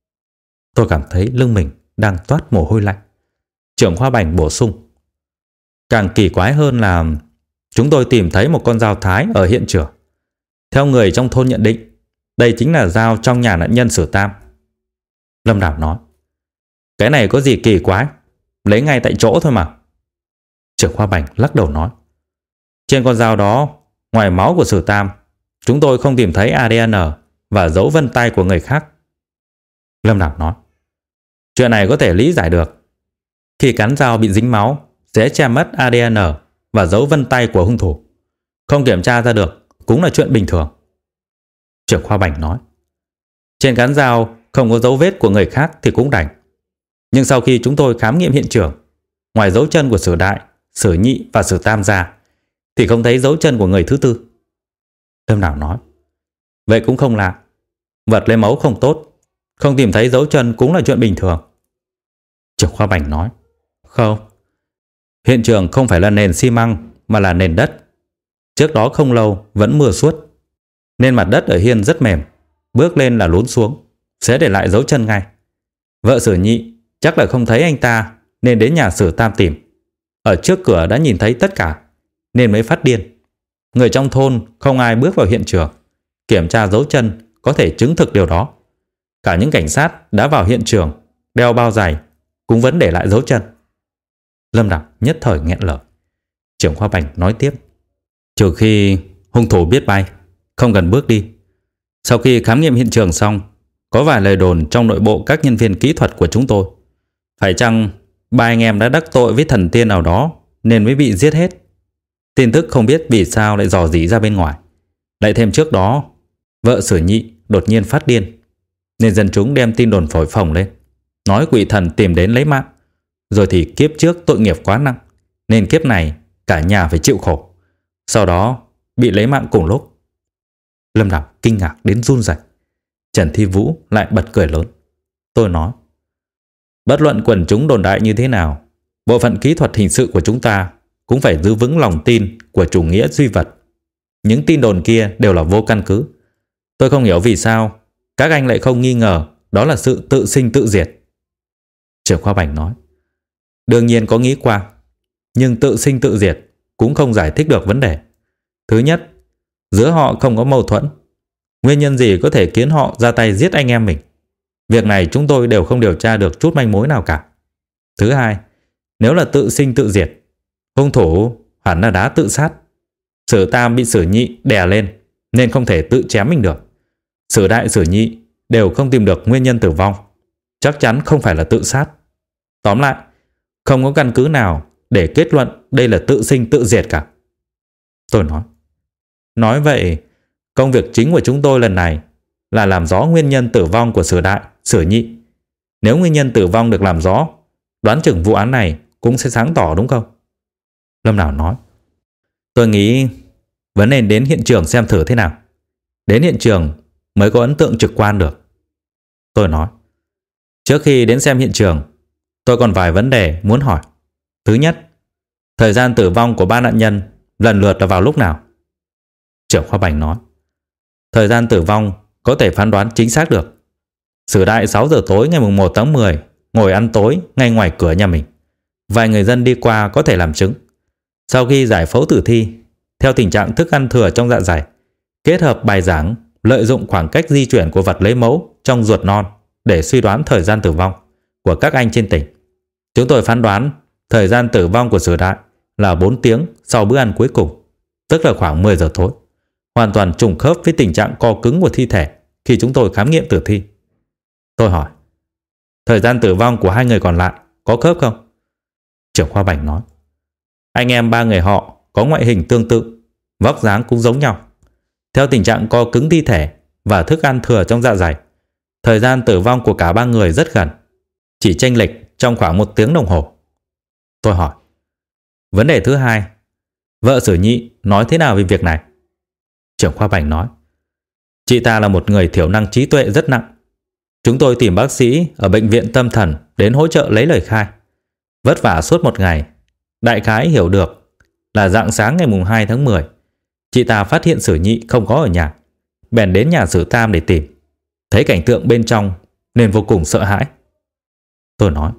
Tôi cảm thấy lưng mình đang toát mồ hôi lạnh. Trưởng khoa Bành bổ sung. Càng kỳ quái hơn là chúng tôi tìm thấy một con dao thái ở hiện trường. Theo người trong thôn nhận định, đây chính là dao trong nhà nạn nhân Sử Tam. Lâm Đảo nói. Cái này có gì kỳ quái, lấy ngay tại chỗ thôi mà. Trưởng khoa Bành lắc đầu nói. Trên con dao đó, ngoài máu của Sử Tam, chúng tôi không tìm thấy a đê en và dấu vân tay của người khác. Lâm Đảo nói. Chuyện này có thể lý giải được. Khi cán dao bị dính máu, sẽ che mất a đê en và dấu vân tay của hung thủ. Không kiểm tra ra được cũng là chuyện bình thường. Trưởng khoa Bành nói. Trên cán dao không có dấu vết của người khác thì cũng đành. Nhưng sau khi chúng tôi khám nghiệm hiện trường, ngoài dấu chân của Sử Đại, Sử Nhị và Sử Tam ra, thì không thấy dấu chân của người thứ tư. Lâm Đảo nói. Vậy cũng không lạ. Vật lấy máu không tốt, không tìm thấy dấu chân cũng là chuyện bình thường. Trưởng khoa Bành nói. Không. Hiện trường không phải là nền xi măng mà là nền đất. Trước đó không lâu vẫn mưa suốt, nên mặt đất ở hiên rất mềm, bước lên là lún xuống, sẽ để lại dấu chân ngay. Vợ Sử Nhị chắc là không thấy anh ta nên đến nhà Sử Tam tìm. Ở trước cửa đã nhìn thấy tất cả nên mới phát điên. Người trong thôn không ai bước vào hiện trường kiểm tra dấu chân có thể chứng thực điều đó. Cả những cảnh sát đã vào hiện trường đeo bao giày cũng vẫn để lại dấu chân. Lâm Đảo nhất thời nghẹn lời. Trưởng khoa Bành nói tiếp. Trừ khi hung thủ biết bay, không cần bước đi. Sau khi khám nghiệm hiện trường xong, có vài lời đồn trong nội bộ các nhân viên kỹ thuật của chúng tôi. Phải chăng ba anh em đã đắc tội với thần tiên nào đó nên mới bị giết hết? Tin tức không biết vì sao lại dò dỉ ra bên ngoài. Lại thêm trước đó, vợ Sử Nhị đột nhiên phát điên, nên dân chúng đem tin đồn phổi phồng lên, nói quỷ thần tìm đến lấy mạng. Rồi thì kiếp trước tội nghiệp quá nặng, nên kiếp này cả nhà phải chịu khổ. Sau đó bị lấy mạng cùng lúc. Lâm Đảo kinh ngạc đến run rẩy. Trần Thi Vũ lại bật cười lớn. Tôi nói. Bất luận quần chúng đồn đại như thế nào, bộ phận kỹ thuật hình sự của chúng ta cũng phải giữ vững lòng tin của chủ nghĩa duy vật. Những tin đồn kia đều là vô căn cứ. Tôi không hiểu vì sao các anh lại không nghi ngờ đó là sự tự sinh tự diệt. Trưởng khoa Bành nói, đương nhiên có nghĩ qua, nhưng tự sinh tự diệt cũng không giải thích được vấn đề. Thứ nhất, giữa họ không có mâu thuẫn. Nguyên nhân gì có thể khiến họ ra tay giết anh em mình? Việc này chúng tôi đều không điều tra được chút manh mối nào cả. Thứ hai, nếu là tự sinh tự diệt, hung thủ hẳn là đã tự sát. Sử Tam bị Sử Nhị đè lên nên không thể tự chém mình được. Sử Đại, Sử Nhị đều không tìm được nguyên nhân tử vong, chắc chắn không phải là tự sát. Tóm lại, không có căn cứ nào để kết luận đây là tự sinh tự diệt cả. Tôi nói, nói vậy, công việc chính của chúng tôi lần này là làm rõ nguyên nhân tử vong của Sử Đại, Sử Nhị. Nếu nguyên nhân tử vong được làm rõ, đoán chừng vụ án này cũng sẽ sáng tỏ đúng không? Lâm Đào nói, tôi nghĩ vẫn nên đến hiện trường xem thử thế nào. Đến hiện trường mới có ấn tượng trực quan được. Tôi nói, trước khi đến xem hiện trường, tôi còn vài vấn đề muốn hỏi. Thứ nhất, thời gian tử vong của ba nạn nhân lần lượt là vào lúc nào? Trưởng khoa Bành nói, thời gian tử vong có thể phán đoán chính xác được. Sử Đại sáu giờ tối ngày một tháng mười ngồi ăn tối ngay ngoài cửa nhà mình. Vài người dân đi qua có thể làm chứng. Sau khi giải phẫu tử thi, theo tình trạng thức ăn thừa trong dạ dày, kết hợp bài giảng lợi dụng khoảng cách di chuyển của vật lấy mẫu trong ruột non để suy đoán thời gian tử vong của các anh trên tỉnh. Chúng tôi phán đoán thời gian tử vong của Sử Đại là bốn tiếng sau bữa ăn cuối cùng, tức là khoảng mười giờ tối, hoàn toàn trùng khớp với tình trạng co cứng của thi thể khi chúng tôi khám nghiệm tử thi. Tôi hỏi, thời gian tử vong của hai người còn lại có khớp không? Trưởng khoa Bành nói, anh em ba người họ có ngoại hình tương tự, vóc dáng cũng giống nhau. Theo tình trạng co cứng thi thể và thức ăn thừa trong dạ dày, thời gian tử vong của cả ba người rất gần, chỉ chênh lệch trong khoảng một tiếng đồng hồ. Tôi hỏi, vấn đề thứ hai, vợ Sử Nhị nói thế nào về việc này? Trưởng khoa Bành nói, chị ta là một người thiểu năng trí tuệ rất nặng. Chúng tôi tìm bác sĩ ở bệnh viện tâm thần đến hỗ trợ lấy lời khai. Vất vả suốt một ngày, đại khái hiểu được là rạng sáng ngày mùng hai tháng mười, chị ta phát hiện Sử Nhị không có ở nhà, bèn đến nhà Sử Tam để tìm. Thấy cảnh tượng bên trong nên vô cùng sợ hãi. Tôi nói,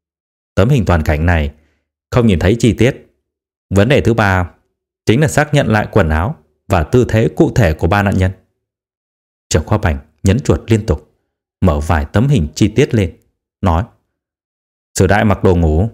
tấm hình toàn cảnh này không nhìn thấy chi tiết. Vấn đề thứ ba chính là xác nhận lại quần áo và tư thế cụ thể của ba nạn nhân. Trưởng khoa Bành nhấn chuột liên tục, mở vài tấm hình chi tiết lên, nói, Sử Đại mặc đồ ngủ.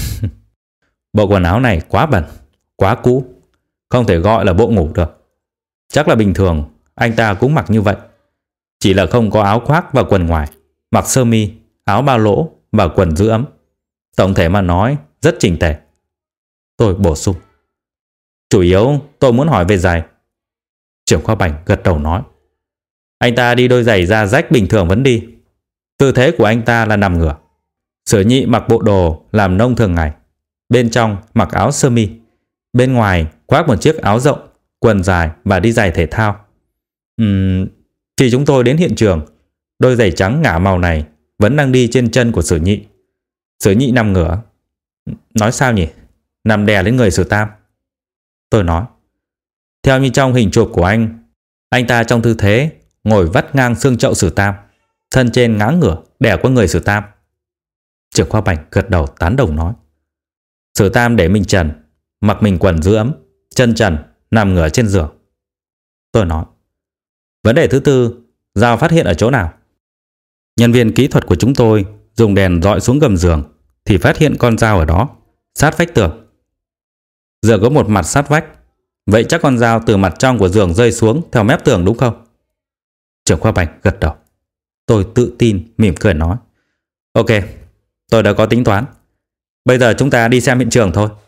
Bộ quần áo này quá bẩn, quá cũ, không thể gọi là bộ ngủ được. Chắc là bình thường anh ta cũng mặc như vậy, chỉ là không có áo khoác và quần ngoài, mặc sơ mi, áo ba lỗ và quần giữ ấm. Tổng thể mà nói rất chỉnh tề. Tôi bổ sung, chủ yếu tôi muốn hỏi về giày. Trưởng khoa Bành gật đầu nói, anh ta đi đôi giày da rách bình thường vẫn đi. Tư thế của anh ta là nằm ngửa. Sử Nhị mặc bộ đồ làm nông thường ngày, bên trong mặc áo sơ mi, bên ngoài khoác một chiếc áo rộng, quần dài và đi giày thể thao. Uhm, khi chúng tôi đến hiện trường, đôi giày trắng ngả màu này vẫn đang đi trên chân của Sử Nhị. Sử Nhị nằm ngửa. Nói sao nhỉ? Nằm đè lên người Sử Tam. Tôi nói, theo như trong hình chụp của anh, anh ta trong tư thế ngồi vắt ngang xương chậu Sử Tam, thân trên ngã ngửa đè qua người Sử Tam. Trưởng khoa Bành gật đầu tán đồng nói, Sử Tam để mình trần, mặc mình quần giữ ấm, chân trần, nằm ngửa trên giường. Tôi nói, vấn đề thứ tư, dao phát hiện ở chỗ nào? Nhân viên kỹ thuật của chúng tôi dùng đèn dọi xuống gầm giường thì phát hiện con dao ở đó, sát vách tường. Giường có một mặt sát vách, vậy chắc con dao từ mặt trong của giường rơi xuống theo mép tường đúng không? Trưởng khoa Bành gật đầu. Tôi tự tin mỉm cười nói, ok, tôi đã có tính toán. Bây giờ chúng ta đi xem hiện trường thôi.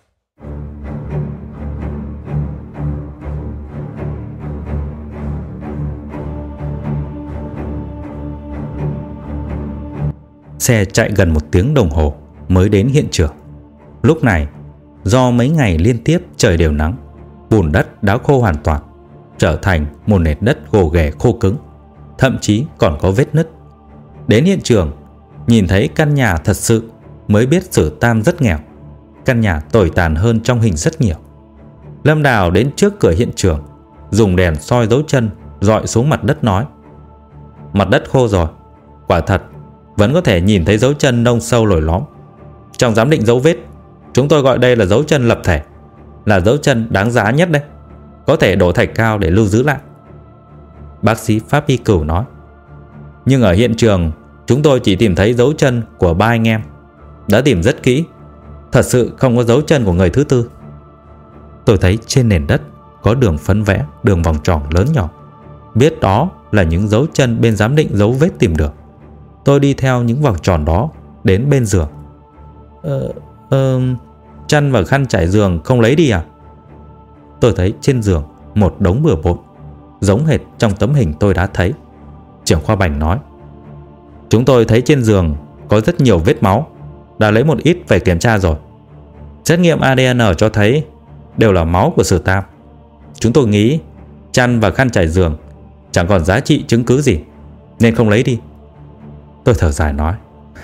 Xe chạy gần một tiếng đồng hồ mới đến hiện trường. Lúc này, do mấy ngày liên tiếp trời đều nắng, bùn đất đã khô hoàn toàn, trở thành một nền đất gồ ghề khô cứng, thậm chí còn có vết nứt. Đến hiện trường, nhìn thấy căn nhà thật sự mới biết Sử Tam rất nghèo. Căn nhà tồi tàn hơn trong hình rất nhiều. Lâm Đào đến trước cửa hiện trường, dùng đèn soi dấu chân dọi xuống mặt đất nói: Mặt đất khô rồi, quả thật vẫn có thể nhìn thấy dấu chân nông sâu lồi lõm. Trong giám định dấu vết, chúng tôi gọi đây là dấu chân lập thể, là dấu chân đáng giá nhất đấy, có thể đổ thạch cao để lưu giữ lại. Bác sĩ Pháp Y Cửu nói: Nhưng ở hiện trường chúng tôi chỉ tìm thấy dấu chân của ba anh em. Đã tìm rất kỹ, thật sự không có dấu chân của người thứ tư. Tôi thấy trên nền đất có đường phấn vẽ đường vòng tròn lớn nhỏ, biết đó là những dấu chân bên giám định dấu vết tìm được. Tôi đi theo những vòng tròn đó đến bên giường. Ờ, ờ, chăn và khăn trải giường không lấy đi à? Tôi thấy trên giường một đống bừa bộn, giống hệt trong tấm hình tôi đã thấy. Trưởng khoa Bành nói: Chúng tôi thấy trên giường có rất nhiều vết máu, đã lấy một ít về kiểm tra rồi. Xét nghiệm a đê en cho thấy đều là máu của Sử Tam. Chúng tôi nghĩ chăn và khăn trải giường chẳng còn giá trị chứng cứ gì, nên không lấy đi. Tôi thở dài nói: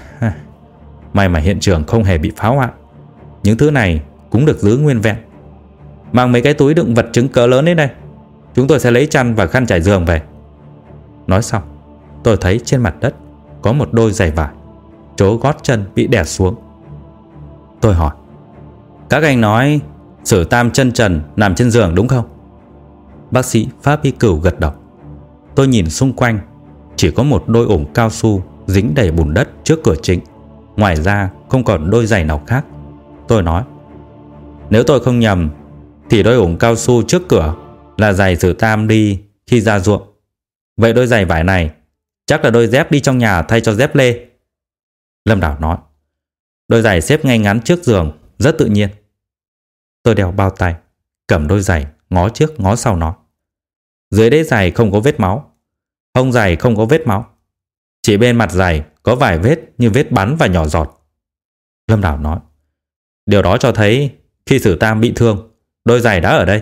May mà hiện trường không hề bị phá hoại, những thứ này cũng được giữ nguyên vẹn. Mang mấy cái túi đựng vật chứng cỡ lớn đến đây, chúng tôi sẽ lấy chăn và khăn trải giường về. Nói xong, tôi thấy trên mặt đất có một đôi giày vải, chỗ gót chân bị đè xuống. Tôi hỏi: Các anh nói Sử Tam chân trần nằm trên giường đúng không? Bác sĩ Pháp Y Cửu gật đầu. Tôi nhìn xung quanh, chỉ có một đôi ủng cao su dính đầy bùn đất trước cửa chính, ngoài ra không còn đôi giày nào khác. Tôi nói: Nếu tôi không nhầm thì đôi ủng cao su trước cửa là giày Sử Tam đi khi ra ruộng. Vậy đôi giày vải này chắc là đôi dép đi trong nhà thay cho dép lê. Lâm Đảo nói: Đôi giày xếp ngay ngắn trước giường rất tự nhiên. Tôi đeo bao tay, cầm đôi giày ngó trước ngó sau nói: Dưới đế giày không có vết máu, hông giày không có vết máu, chỉ bên mặt giày có vài vết như vết bắn và nhỏ giọt. Lâm Đảo nói: Điều đó cho thấy khi Sử Tam bị thương, đôi giày đã ở đây.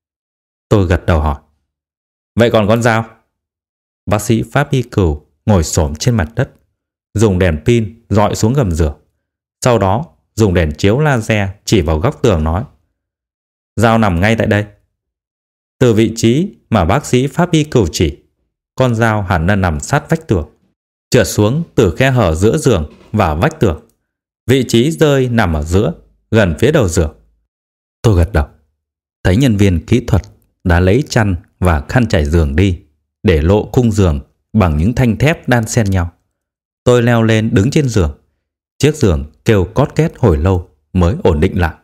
Tôi gật đầu hỏi: Vậy còn con dao? Bác sĩ Pháp Y Cửu ngồi xổm trên mặt đất, dùng đèn pin dọi xuống gầm giường, sau đó dùng đèn chiếu laser chỉ vào góc tường nói: Dao nằm ngay tại đây. Từ vị trí mà bác sĩ Pháp Y Cửu chỉ, con dao hẳn là nằm sát vách tường, trượt xuống từ khe hở giữa giường và vách tường. Vị trí rơi nằm ở giữa, gần phía đầu giường. Tôi gật đầu. Thấy nhân viên kỹ thuật đã lấy chăn và khăn trải giường đi, để lộ khung giường bằng những thanh thép đan xen nhau. Tôi leo lên đứng trên giường. Chiếc giường kêu cót két hồi lâu mới ổn định lại.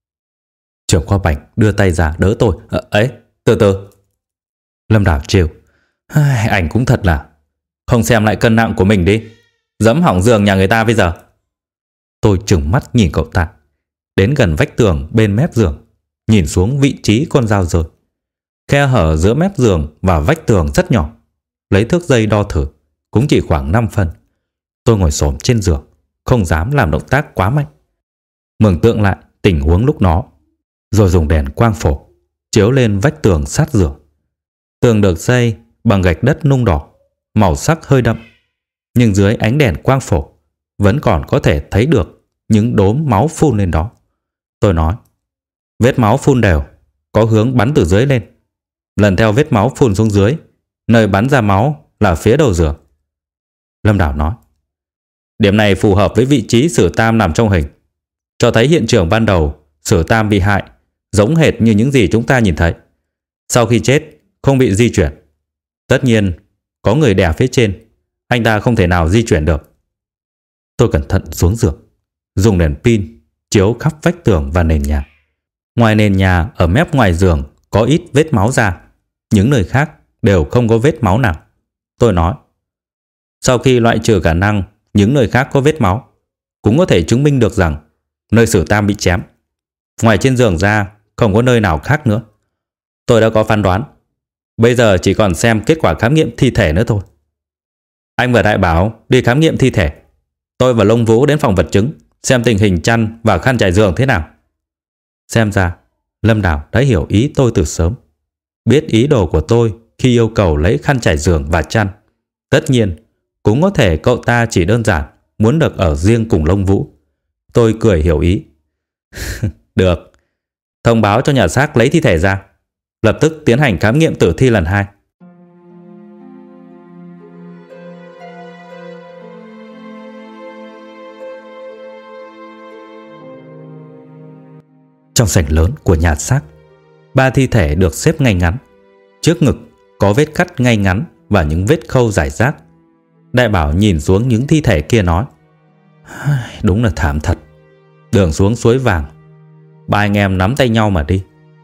Trưởng khoa Bành đưa tay ra đỡ tôi. Ờ, ấy, từ từ. Lâm Đảo trêu: Anh cũng thật là, không xem lại cân nặng của mình đi, dẫm hỏng giường nhà người ta bây giờ. Tôi trừng mắt nhìn cậu ta, đến gần vách tường bên mép giường, nhìn xuống vị trí con dao rơi. Khe hở giữa mép giường và vách tường rất nhỏ. Lấy thước dây đo thử, cũng chỉ khoảng năm phân. Tôi ngồi xổm trên giường, không dám làm động tác quá mạnh, mường tượng lại tình huống lúc đó, rồi dùng đèn quang phổ chiếu lên vách tường sát giường. Tường được xây bằng gạch đất nung đỏ, màu sắc hơi đậm, nhưng dưới ánh đèn quang phổ vẫn còn có thể thấy được những đốm máu phun lên đó. Tôi nói: Vết máu phun đều, có hướng bắn từ dưới lên. Lần theo vết máu phun xuống dưới, nơi bắn ra máu là phía đầu giường. Lâm Đảo nói: Điểm này phù hợp với vị trí Sử Tam nằm trong hình, cho thấy hiện trường ban đầu Sử Tam bị hại giống hệt như những gì chúng ta nhìn thấy. Sau khi chết không bị di chuyển. Tất nhiên có người đè phía trên, anh ta không thể nào di chuyển được. Tôi cẩn thận xuống giường, dùng đèn pin chiếu khắp vách tường và nền nhà. Ngoài nền nhà, ở mép ngoài giường có ít vết máu ra, những nơi khác đều không có vết máu nào. Tôi nói: Sau khi loại trừ khả năng những nơi khác có vết máu, cũng có thể chứng minh được rằng nơi Sử Tam bị chém, ngoài trên giường ra không có nơi nào khác nữa. Tôi đã có phán đoán, bây giờ chỉ còn xem kết quả khám nghiệm thi thể nữa thôi. Anh và Đại Bảo đi khám nghiệm thi thể, tôi và Long Vũ đến phòng vật chứng xem tình hình chăn và khăn trải giường thế nào. Xem ra Lâm Đảo đã hiểu ý tôi từ sớm, biết ý đồ của tôi khi yêu cầu lấy khăn trải giường và chăn. Tất nhiên cũng có thể cậu ta chỉ đơn giản muốn được ở riêng cùng Long Vũ. Tôi cười hiểu ý. Được, thông báo cho nhà xác lấy thi thể ra. lập tức tiến hành khám nghiệm tử thi lần hai. Trong sảnh lớn của nhà xác, ba thi thể được xếp ngay ngắn. Trước ngực có vết cắt ngay ngắn và những vết khâu rải rác. Đại bảo nhìn xuống những thi thể kia nói: đúng là thảm thật. Đường xuống suối vàng, ba anh em nắm tay nhau mà đi.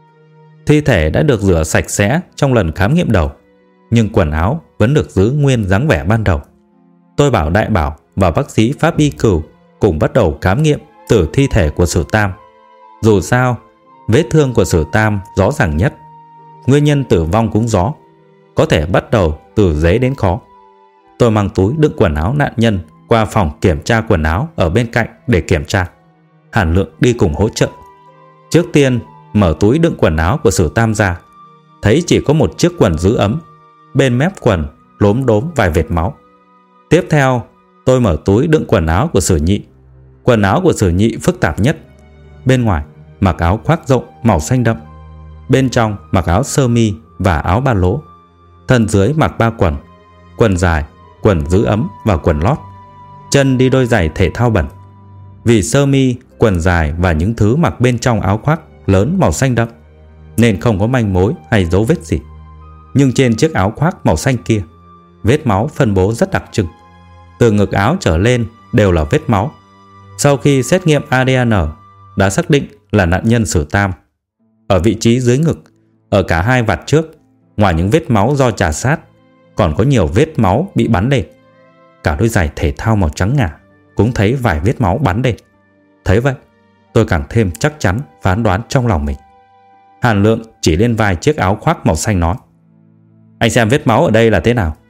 Thi thể đã được rửa sạch sẽ trong lần khám nghiệm đầu, nhưng quần áo vẫn được giữ nguyên dáng vẻ ban đầu. Tôi bảo Đại bảo và bác sĩ pháp y Cửu cùng bắt đầu khám nghiệm tử thi thể của Sử Tam. Dù sao, vết thương của Sử Tam rõ ràng nhất, nguyên nhân tử vong cũng rõ, có thể bắt đầu từ dễ đến khó. Tôi mang túi đựng quần áo nạn nhân qua phòng kiểm tra quần áo ở bên cạnh để kiểm tra. Hàn Lượng đi cùng hỗ trợ. Trước tiên mở túi đựng quần áo của Sử Tam ra, thấy chỉ có một chiếc quần giữ ấm, bên mép quần lốm đốm vài vệt máu. Tiếp theo tôi mở túi đựng quần áo của Sử Nhị. Quần áo của Sử Nhị phức tạp nhất. Bên ngoài mặc áo khoác rộng màu xanh đậm, bên trong mặc áo sơ mi và áo ba lỗ, thân dưới mặc ba quần: quần dài, quần giữ ấm và quần lót. Chân đi đôi giày thể thao bẩn. Vì sơ mi, quần dài và những thứ mặc bên trong áo khoác lớn màu xanh đậm nên không có manh mối hay dấu vết gì. Nhưng trên chiếc áo khoác màu xanh kia, vết máu phân bố rất đặc trưng. Từ ngực áo trở lên đều là vết máu. Sau khi xét nghiệm a đê en đã xác định là nạn nhân Sử Tam. Ở vị trí dưới ngực, ở cả hai vạt trước, ngoài những vết máu do trà sát, còn có nhiều vết máu bị bắn lên. Cả đôi giày thể thao màu trắng ngà cũng thấy vài vết máu bắn lên. Thấy vậy, tôi càng thêm chắc chắn phán đoán trong lòng mình. Hàn Lượng chỉ lên vai chiếc áo khoác màu xanh nói: anh xem vết máu ở đây là thế nào?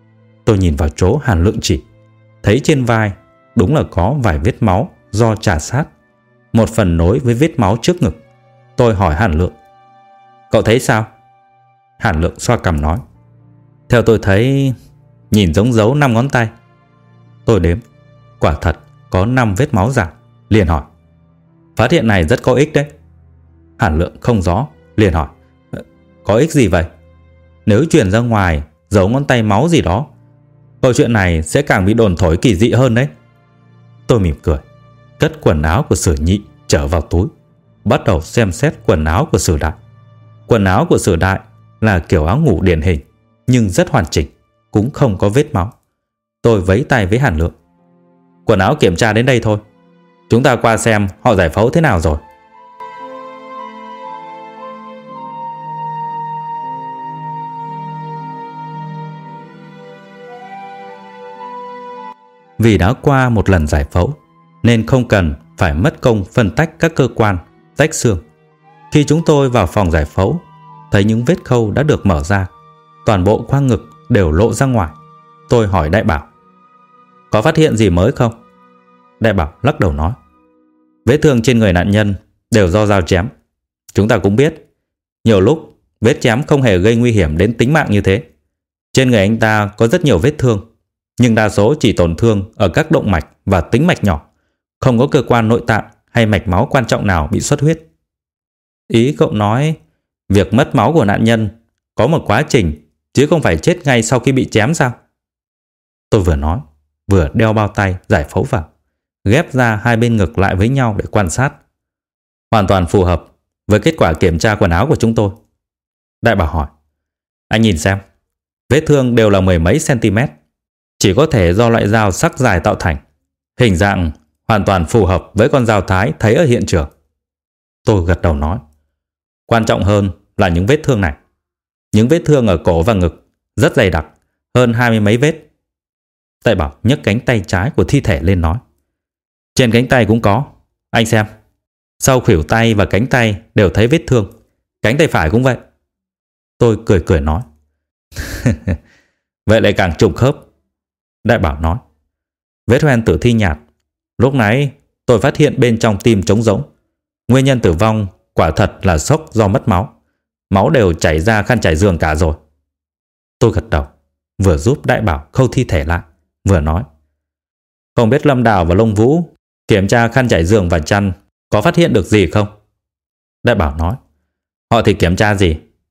Tôi nhìn vào chỗ Hàn Lượng chỉ, thấy trên vai đúng là có vài vết máu do trà sát, một phần nối với vết máu trước ngực. Tôi hỏi Hàn Lượng: cậu thấy sao? Hàn Lượng xoa cằm nói: theo tôi thấy, nhìn giống dấu năm ngón tay. Tôi đếm, quả thật có năm vết máu giả, liền hỏi: phát hiện này rất có ích đấy. Hàn Lượng không rõ, liền hỏi: có ích gì vậy? Nếu truyền ra ngoài dấu ngón tay máu gì đó, câu chuyện này sẽ càng bị đồn thổi kỳ dị hơn đấy. Tôi mỉm cười, cất quần áo của Sử Nhị trở vào túi, bắt đầu xem xét quần áo của Sử Đại. Quần áo của Sử Đại là kiểu áo ngủ điển hình, nhưng rất hoàn chỉnh, cũng không có vết máu. Tôi vẫy tay với Hàn Lượng: quần áo kiểm tra đến đây thôi, chúng ta qua xem họ giải phẫu thế nào rồi. Vì đã qua một lần giải phẫu nên không cần phải mất công phân tách các cơ quan, tách xương. Khi chúng tôi vào phòng giải phẫu, thấy những vết khâu đã được mở ra, toàn bộ khoang ngực đều lộ ra ngoài. Tôi hỏi Đại bảo: có phát hiện gì mới không? Đại bảo lắc đầu nói: vết thương trên người nạn nhân đều do dao chém. Chúng ta cũng biết, nhiều lúc vết chém không hề gây nguy hiểm đến tính mạng như thế. Trên người anh ta có rất nhiều vết thương, nhưng đa số chỉ tổn thương ở các động mạch và tĩnh mạch nhỏ, không có cơ quan nội tạng hay mạch máu quan trọng nào bị xuất huyết. Ý cậu nói việc mất máu của nạn nhân có một quá trình, chứ không phải chết ngay sau khi bị chém sao? Tôi vừa nói, vừa đeo bao tay giải phẫu vào, ghép ra hai bên ngực lại với nhau để quan sát. Hoàn toàn phù hợp với kết quả kiểm tra quần áo của chúng tôi. Đại bảo hỏi: anh nhìn xem, vết thương đều là mười mấy cm, chỉ có thể do loại dao sắc dài tạo thành. Hình dạng hoàn toàn phù hợp với con dao thái thấy ở hiện trường. Tôi gật đầu nói: quan trọng hơn là những vết thương này. Những vết thương ở cổ và ngực rất dày đặc, hơn hai mươi mấy vết. Đại bảo nhấc cánh tay trái của thi thể lên nói: trên cánh tay cũng có, anh xem. Sau khuỷu tay và cánh tay đều thấy vết thương, cánh tay phải cũng vậy. Tôi cười cười nói: vậy lại càng trùng khớp. Đại bảo nói: vết hoen tử thi nhạt, lúc nãy tôi phát hiện bên trong tim trống rỗng. Nguyên nhân tử vong quả thật là sốc do mất máu. Máu đều chảy ra khăn trải giường cả rồi. Tôi gật đầu, vừa giúp Đại bảo khâu thi thể lại, vừa nói: không biết Lâm Đào và Long Vũ kiểm tra khăn trải giường và chăn có phát hiện được gì không? Đại bảo nói: họ thì kiểm tra gì,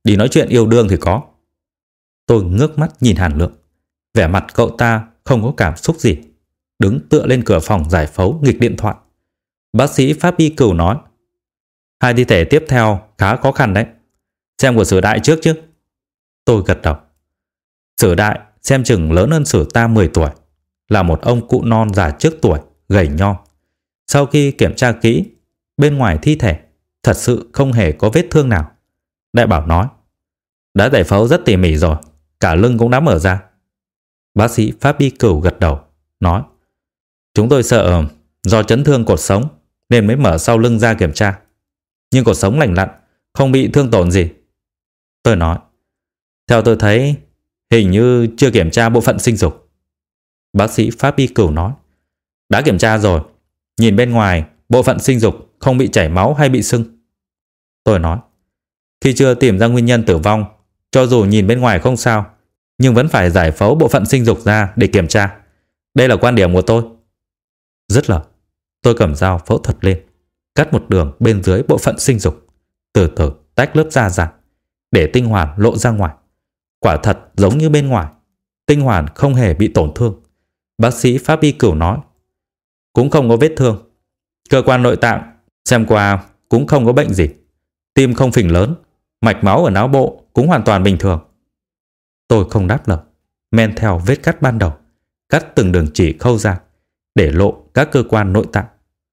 đi nói chuyện yêu đương thì có. Tôi ngước mắt nhìn Hàn Lượng. Vẻ mặt cậu ta không có cảm xúc gì, đứng tựa lên cửa phòng giải phẫu nghịch điện thoại. Bác sĩ Pháp Y Cửu nói: hai thi thể tiếp theo khá khó khăn đấy. Xem của Sử Đại trước chứ. Tôi gật đầu. Sử Đại xem chừng lớn hơn Sử ta mười tuổi, là một ông cụ non già trước tuổi, gầy nhom. Sau khi kiểm tra kỹ, bên ngoài thi thể thật sự không hề có vết thương nào. Đại bảo nói: đã giải phẫu rất tỉ mỉ rồi, cả lưng cũng đã mở ra. Bác sĩ Pháp Y Cửu gật đầu, nói: chúng tôi sợ do chấn thương cột sống nên mới mở sau lưng ra kiểm tra, nhưng cột sống lành lặn, không bị thương tổn gì. Tôi nói: theo tôi thấy hình như chưa kiểm tra bộ phận sinh dục. Bác sĩ Pháp Y Cửu nói: đã kiểm tra rồi, nhìn bên ngoài bộ phận sinh dục không bị chảy máu hay bị sưng. Tôi nói: khi chưa tìm ra nguyên nhân tử vong, cho dù nhìn bên ngoài không sao, nhưng vẫn phải giải phẫu bộ phận sinh dục ra để kiểm tra. Đây là quan điểm của tôi. Dứt lời, tôi cầm dao phẫu thuật lên, cắt một đường bên dưới bộ phận sinh dục, từ từ tách lớp da ra, để tinh hoàn lộ ra ngoài. Quả thật giống như bên ngoài, tinh hoàn không hề bị tổn thương. Bác sĩ Pháp Y Cửu nói: cũng không có vết thương. Cơ quan nội tạng xem qua cũng không có bệnh gì. Tim không phình lớn, mạch máu ở não bộ cũng hoàn toàn bình thường. Tôi không đáp lời, men theo vết cắt ban đầu, cắt từng đường chỉ khâu ra, để lộ các cơ quan nội tạng.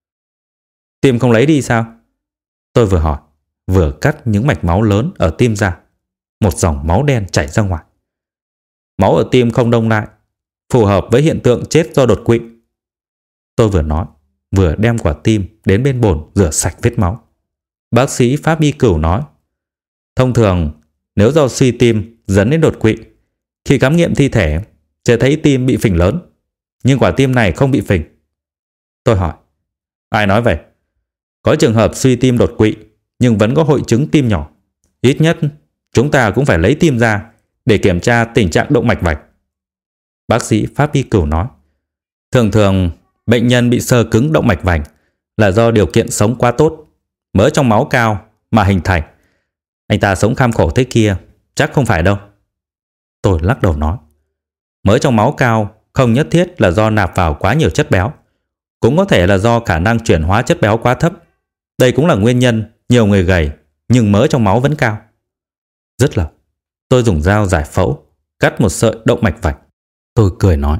Tim không lấy đi sao? Tôi vừa hỏi, vừa cắt những mạch máu lớn ở tim ra. Một dòng máu đen chảy ra ngoài. Máu ở tim không đông lại, phù hợp với hiện tượng chết do đột quỵ. Tôi vừa nói, vừa đem quả tim đến bên bồn rửa sạch vết máu. Bác sĩ Pháp Y Cửu nói: thông thường nếu do suy tim dẫn đến đột quỵ, khi khám nghiệm thi thể sẽ thấy tim bị phình lớn, nhưng quả tim này không bị phình. Tôi hỏi: ai nói vậy? Có trường hợp suy tim đột quỵ nhưng vẫn có hội chứng tim nhỏ. Ít nhất chúng ta cũng phải lấy tim ra để kiểm tra tình trạng động mạch vành. Bác sĩ Pháp Y Cửu nói: thường thường bệnh nhân bị xơ cứng động mạch vành là do điều kiện sống quá tốt, mỡ trong máu cao mà hình thành. Anh ta sống kham khổ thế kia, chắc không phải đâu. Tôi lắc đầu nói: mỡ trong máu cao không nhất thiết là do nạp vào quá nhiều chất béo, cũng có thể là do khả năng chuyển hóa chất béo quá thấp. Đây cũng là nguyên nhân nhiều người gầy nhưng mỡ trong máu vẫn cao. Rất là tôi dùng dao giải phẫu cắt một sợi động mạch vành. Tôi cười nói: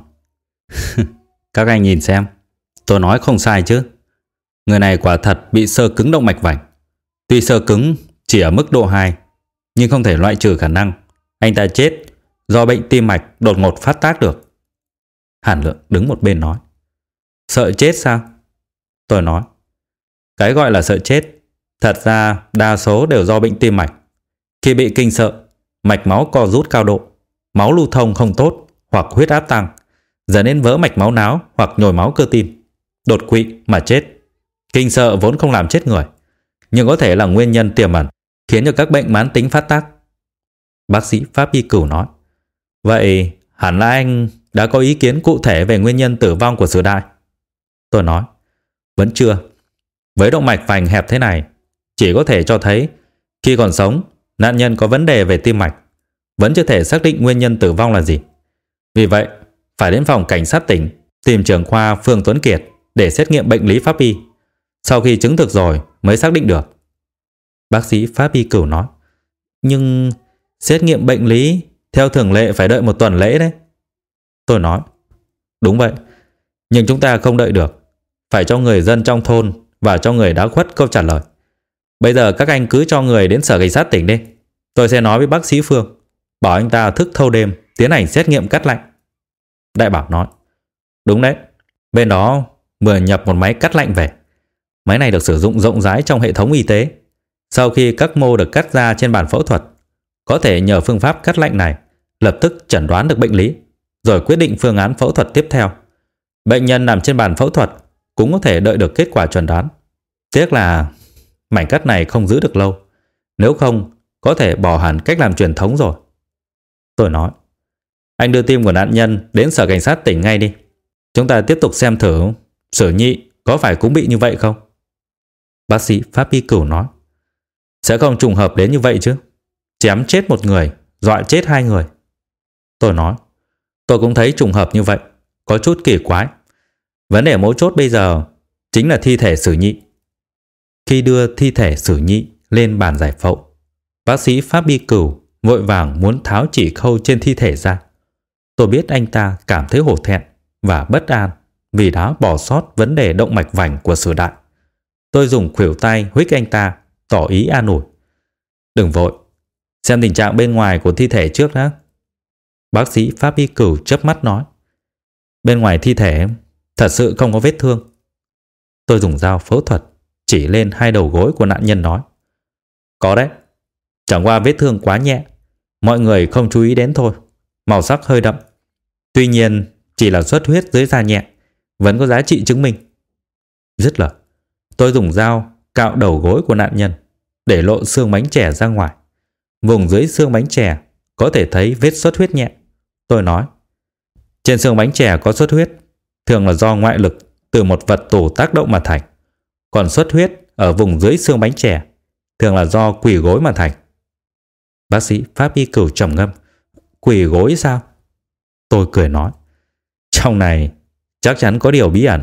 các anh nhìn xem, tôi nói không sai chứ. Người này quả thật bị xơ cứng động mạch vành. Tuy xơ cứng chỉ ở mức độ hai, nhưng không thể loại trừ khả năng anh ta chết do bệnh tim mạch đột ngột phát tác được. Hàn Lượng đứng một bên nói: sợ chết sao? Tôi nói: cái gọi là sợ chết thật ra đa số đều do bệnh tim mạch. Khi bị kinh sợ, mạch máu co rút cao độ, máu lưu thông không tốt hoặc huyết áp tăng, dẫn đến vỡ mạch máu não hoặc nhồi máu cơ tim, đột quỵ mà chết. Kinh sợ vốn không làm chết người, nhưng có thể là nguyên nhân tiềm ẩn khiến cho các bệnh mãn tính phát tác. Bác sĩ Pháp Y Cửu nói: vậy hẳn là anh đã có ý kiến cụ thể về nguyên nhân tử vong của Sử Đại. Tôi nói: vẫn chưa. Với động mạch vành hẹp thế này, chỉ có thể cho thấy khi còn sống nạn nhân có vấn đề về tim mạch, vẫn chưa thể xác định nguyên nhân tử vong là gì. Vì vậy phải đến phòng cảnh sát tỉnh tìm trưởng khoa Phương Tuấn Kiệt để xét nghiệm bệnh lý pháp y. Sau khi chứng thực rồi mới xác định được. Bác sĩ Pháp Y Cửu nói: nhưng xét nghiệm bệnh lý theo thường lệ phải đợi một tuần lễ đấy. Tôi nói: đúng vậy, nhưng chúng ta không đợi được, phải cho người dân trong thôn và cho người đã khuất câu trả lời. Bây giờ các anh cứ cho người đến sở cảnh sát tỉnh đi. Tôi sẽ nói với bác sĩ Phương, bảo anh ta thức thâu đêm tiến hành xét nghiệm cắt lạnh. Đại bảo nói: đúng đấy, bên đó vừa nhập một máy cắt lạnh về. Máy này được sử dụng rộng rãi trong hệ thống y tế. Sau khi các mô được cắt ra trên bàn phẫu thuật, có thể nhờ phương pháp cắt lạnh này lập tức chẩn đoán được bệnh lý, rồi quyết định phương án phẫu thuật tiếp theo. Bệnh nhân nằm trên bàn phẫu thuật cũng có thể đợi được kết quả chẩn đoán. Tiếc là mảnh cắt này không giữ được lâu, nếu không có thể bỏ hẳn cách làm truyền thống rồi. Tôi nói: anh đưa tim của nạn nhân đến sở cảnh sát tỉnh ngay đi. Chúng ta tiếp tục xem thử Sử Nhị có phải cũng bị như vậy không. Bác sĩ Pháp Y Cửu nói: sẽ không trùng hợp đến như vậy chứ. chém chết một người, dọa chết hai người. Tôi nói, tôi cũng thấy trùng hợp như vậy, có chút kỳ quái. Vấn đề mấu chốt bây giờ chính là thi thể Sử Nhị. Khi đưa thi thể Sử Nhị lên bàn giải phẫu, bác sĩ Pháp Y Cửu vội vàng muốn tháo chỉ khâu trên thi thể ra. Tôi biết anh ta cảm thấy hổ thẹn và bất an vì đã bỏ sót vấn đề động mạch vành của Sử Đại. Tôi dùng khuỷu tay huých anh ta, tỏ ý an ủi. Đừng vội, xem tình trạng bên ngoài của thi thể trước đã. Bác sĩ Pháp Y Cửu chớp mắt nói, bên ngoài thi thể thật sự không có vết thương. Tôi dùng dao phẫu thuật chỉ lên hai đầu gối của nạn nhân nói, có đấy, chẳng qua vết thương quá nhẹ, mọi người không chú ý đến thôi, màu sắc hơi đậm. Tuy nhiên chỉ là xuất huyết dưới da nhẹ, vẫn có giá trị chứng minh. Dứt lời, tôi dùng dao cạo đầu gối của nạn nhân, để lộ xương bánh chè ra ngoài. Vùng dưới xương bánh chè có thể thấy vết xuất huyết nhẹ. Tôi nói, trên xương bánh chè có xuất huyết, thường là do ngoại lực từ một vật tủ tác động mà thành. Còn xuất huyết ở vùng dưới xương bánh chè thường là do quỳ gối mà thành. Bác sĩ Pháp Y Cửu trầm ngâm, quỳ gối sao? Tôi cười nói, trong này chắc chắn có điều bí ẩn.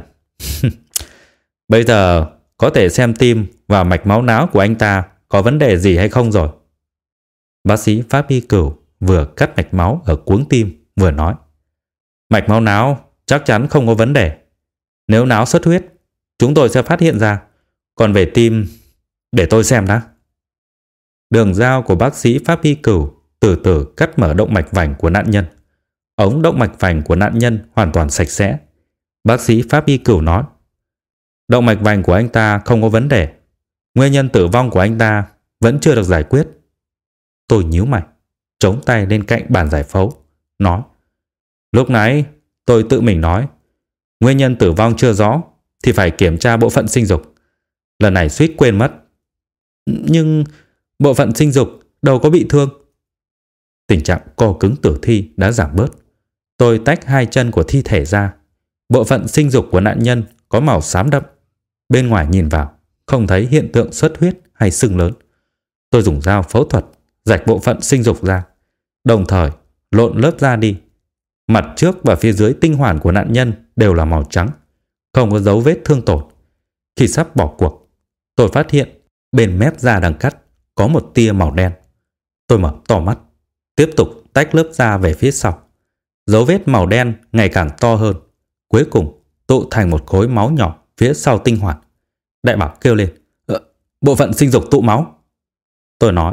Bây giờ có thể xem tim và mạch máu não của anh ta có vấn đề gì hay không rồi. Bác sĩ Pháp Y Cửu vừa cắt mạch máu ở cuống tim vừa nói, mạch máu não chắc chắn không có vấn đề. Nếu não xuất huyết, chúng tôi sẽ phát hiện ra. Còn về tim, để tôi xem đã. Đường dao của bác sĩ Pháp Y Cửu từ từ cắt mở động mạch vành của nạn nhân. Ống động mạch vành của nạn nhân hoàn toàn sạch sẽ. Bác sĩ Pháp Y Cửu nói, động mạch vành của anh ta không có vấn đề. Nguyên nhân tử vong của anh ta vẫn chưa được giải quyết. Tôi nhíu mày, chống tay lên cạnh bàn giải phẫu, nói, lúc nãy tôi tự mình nói, nguyên nhân tử vong chưa rõ thì phải kiểm tra bộ phận sinh dục. Lần này suýt quên mất. Nhưng bộ phận sinh dục đâu có bị thương. Tình trạng co cứng tử thi đã giảm bớt. Tôi tách hai chân của thi thể ra. Bộ phận sinh dục của nạn nhân có màu xám đậm. Bên ngoài nhìn vào không thấy hiện tượng xuất huyết hay sưng lớn. Tôi dùng dao phẫu thuật rạch bộ phận sinh dục ra, đồng thời lộn lớp da đi. Mặt trước và phía dưới tinh hoàn của nạn nhân đều là màu trắng, không có dấu vết thương tổn. Khi sắp bỏ cuộc, tôi phát hiện bên mép da đang cắt có một tia màu đen. Tôi mở to mắt, tiếp tục tách lớp da về phía sau. Dấu vết màu đen ngày càng to hơn, cuối cùng tụ thành một khối máu nhỏ phía sau tinh hoàn. Đại bảo kêu lên, ờ, bộ phận sinh dục tụ máu. Tôi nói,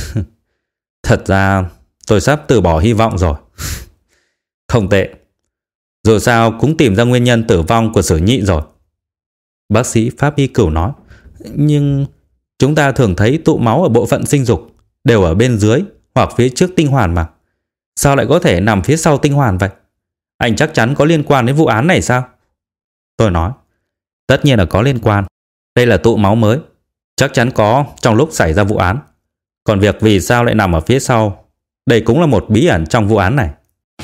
thật ra tôi sắp từ bỏ hy vọng rồi. Không tệ, dù sao cũng tìm ra nguyên nhân tử vong của Sử Nhị rồi. Bác sĩ Pháp Y Cửu nói, nhưng chúng ta thường thấy tụ máu ở bộ phận sinh dục đều ở bên dưới hoặc phía trước tinh hoàn mà. Sao lại có thể nằm phía sau tinh hoàn vậy? Anh chắc chắn có liên quan đến vụ án này sao? Tôi nói, tất nhiên là có liên quan. Đây là tụ máu mới, chắc chắn có trong lúc xảy ra vụ án. Còn việc vì sao lại nằm ở phía sau, đây cũng là một bí ẩn trong vụ án này.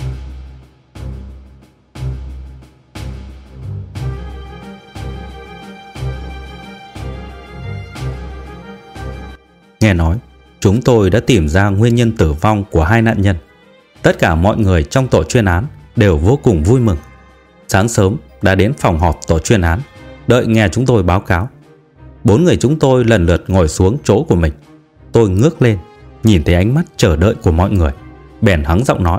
Nghe nói, chúng tôi đã tìm ra nguyên nhân tử vong của hai nạn nhân. Tất cả mọi người trong tổ chuyên án đều vô cùng vui mừng. Sáng sớm đã đến phòng họp tổ chuyên án, đợi nghe chúng tôi báo cáo. Bốn người chúng tôi lần lượt ngồi xuống chỗ của mình. Tôi ngước lên, nhìn thấy ánh mắt chờ đợi của mọi người, bèn hắng giọng nói,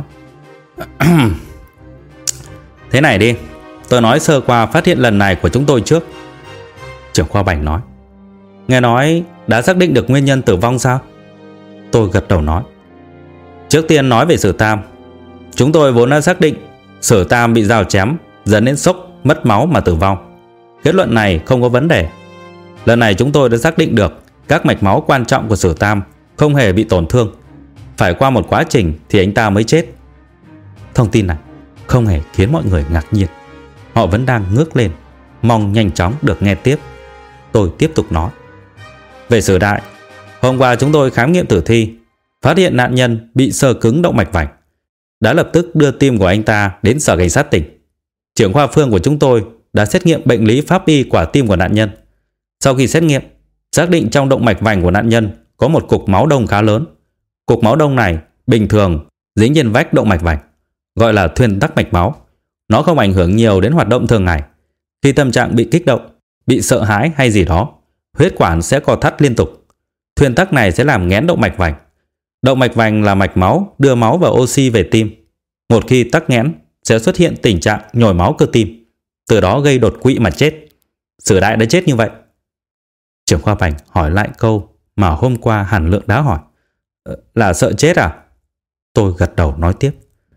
thế này đi, tôi nói sơ qua phát hiện lần này của chúng tôi trước. Trưởng khoa Bành nói, nghe nói đã xác định được nguyên nhân tử vong sao? Tôi gật đầu nói, trước tiên nói về Sử Tam. Chúng tôi vốn đã xác định Sử Tam bị dao chém dẫn đến sốc mất máu mà tử vong. Kết luận này không có vấn đề. Lần này chúng tôi đã xác định được các mạch máu quan trọng của Sử Tam không hề bị tổn thương. Phải qua một quá trình thì anh ta mới chết. Thông tin này không hề khiến mọi người ngạc nhiên. Họ vẫn đang ngước lên, mong nhanh chóng được nghe tiếp. Tôi tiếp tục nói, về Sử Đại, hôm qua chúng tôi khám nghiệm tử thi, phát hiện nạn nhân bị xơ cứng động mạch vành. Đã lập tức đưa tim của anh ta đến sở cảnh sát tỉnh. Trưởng khoa Phương của chúng tôi đã xét nghiệm bệnh lý pháp y quả tim của nạn nhân. Sau khi xét nghiệm, xác định trong động mạch vành của nạn nhân có một cục máu đông khá lớn. Cục máu đông này bình thường dính trên vách động mạch vành, gọi là thuyên tắc mạch máu. Nó không ảnh hưởng nhiều đến hoạt động thường ngày. Khi tâm trạng bị kích động, bị sợ hãi hay gì đó, huyết quản sẽ co thắt liên tục. Thuyên tắc này sẽ làm nghẽn động mạch vành. Động mạch vành là mạch máu đưa máu và oxy về tim. Một khi tắc nghẽn sẽ xuất hiện tình trạng nhồi máu cơ tim, từ đó gây đột quỵ mà chết. Sử Đại đã chết như vậy. Trưởng khoa Bành hỏi lại câu mà hôm qua Hàn Lượng đã hỏi. Là sợ chết à? Tôi gật đầu nói tiếp.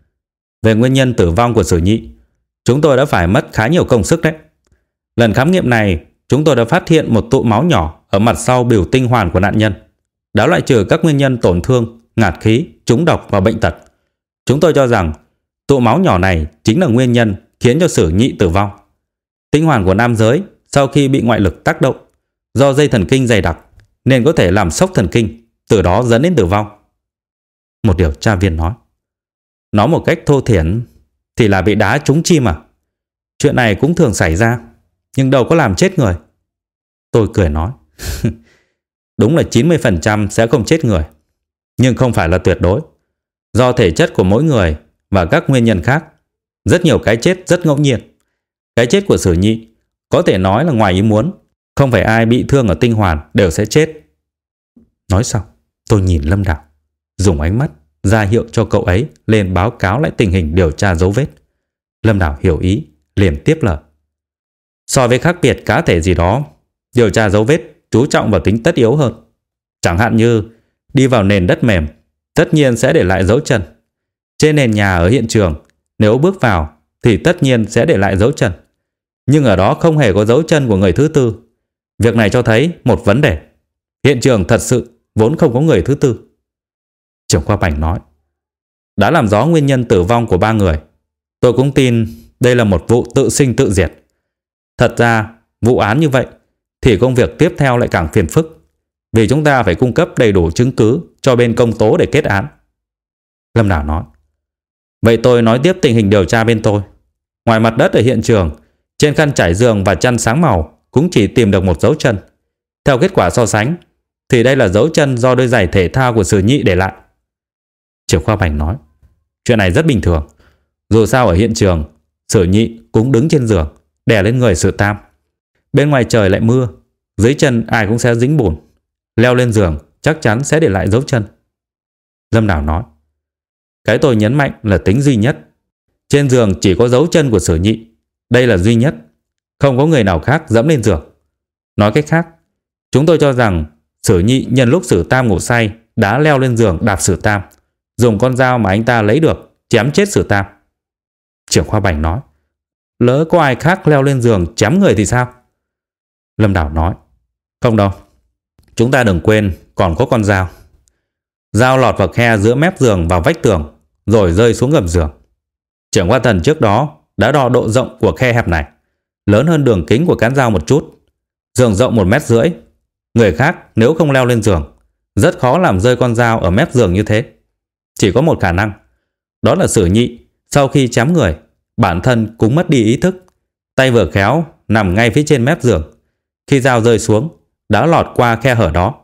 Về nguyên nhân tử vong của Sử Nhị, chúng tôi đã phải mất khá nhiều công sức đấy. Lần khám nghiệm này, chúng tôi đã phát hiện một tụ máu nhỏ ở mặt sau biểu tinh hoàn của nạn nhân, đã loại trừ các nguyên nhân tổn thương, ngạt khí, trúng độc và bệnh tật. Chúng tôi cho rằng tụ máu nhỏ này chính là nguyên nhân khiến cho Sử Nhị tử vong. Tinh hoàn của nam giới sau khi bị ngoại lực tác động do dây thần kinh dày đặc nên có thể làm sốc thần kinh, từ đó dẫn đến tử vong. Một điều tra viên nói. Nói một cách thô thiển thì là bị đá trúng chim à? Chuyện này cũng thường xảy ra, nhưng đâu có làm chết người. Tôi cười nói. Đúng là chín mươi phần trăm sẽ không chết người, nhưng không phải là tuyệt đối. Do thể chất của mỗi người và các nguyên nhân khác, rất nhiều cái chết rất ngẫu nhiên. Cái chết của Sử Nhị có thể nói là ngoài ý muốn. Không phải ai bị thương ở tinh hoàn đều sẽ chết. Nói xong, tôi nhìn Lâm Đào, dùng ánh mắt ra hiệu cho cậu ấy lên báo cáo lại tình hình điều tra dấu vết. Lâm Đào hiểu ý, liền tiếp lời. So với khác biệt cá thể gì đó, điều tra dấu vết chú trọng vào tính tất yếu hơn. Chẳng hạn như đi vào nền đất mềm, tất nhiên sẽ để lại dấu chân. Trên nền nhà ở hiện trường, nếu bước vào thì tất nhiên sẽ để lại dấu chân. Nhưng ở đó không hề có dấu chân của người thứ tư. Việc này cho thấy một vấn đề. Hiện trường thật sự vốn không có người thứ tư. Trưởng khoa Bành nói. Đã làm rõ nguyên nhân tử vong của ba người, tôi cũng tin đây là một vụ tự sinh tự diệt. Thật ra, vụ án như vậy thì công việc tiếp theo lại càng phiền phức, vì chúng ta phải cung cấp đầy đủ chứng cứ cho bên công tố để kết án. Lâm Đào nói. Vậy tôi nói tiếp tình hình điều tra bên tôi. Ngoài mặt đất ở hiện trường, trên khăn trải giường và chăn sáng màu cũng chỉ tìm được một dấu chân. Theo kết quả so sánh thì đây là dấu chân do đôi giày thể thao của Sử Nhị để lại. Trưởng khoa Bành nói. Chuyện này rất bình thường. Dù sao ở hiện trường, Sử Nhị cũng đứng trên giường đè lên người Sử Tam. Bên ngoài trời lại mưa, dưới chân ai cũng sẽ dính bùn. Leo lên giường chắc chắn sẽ để lại dấu chân. Lâm Đào nói. Cái tôi nhấn mạnh là tính duy nhất. Trên giường chỉ có dấu chân của Sử Nhị. Đây là duy nhất. Không có người nào khác dẫm lên giường. Nói cách khác, chúng tôi cho rằng Sử Nhị nhân lúc Sử Tam ngủ say đã leo lên giường đạp Sử Tam, dùng con dao mà anh ta lấy được chém chết Sử Tam. Trưởng khoa Bành nói. Lỡ có ai khác leo lên giường chém người thì sao? Lâm Đào nói. Không đâu. Chúng ta đừng quên còn có con dao. Dao lọt vào khe giữa mép giường và vách tường, rồi rơi xuống gầm giường. Trưởng khoa Thần trước đó đã đo độ rộng của khe hẹp này, lớn hơn đường kính của cán dao một chút. Giường rộng một mét rưỡi. Người khác nếu không leo lên giường, rất khó làm rơi con dao ở mép giường như thế. Chỉ có một khả năng, đó là Sử Nhị sau khi chém người, bản thân cũng mất đi ý thức. Tay vừa khéo nằm ngay phía trên mép giường. Khi dao rơi xuống, đã lọt qua khe hở đó.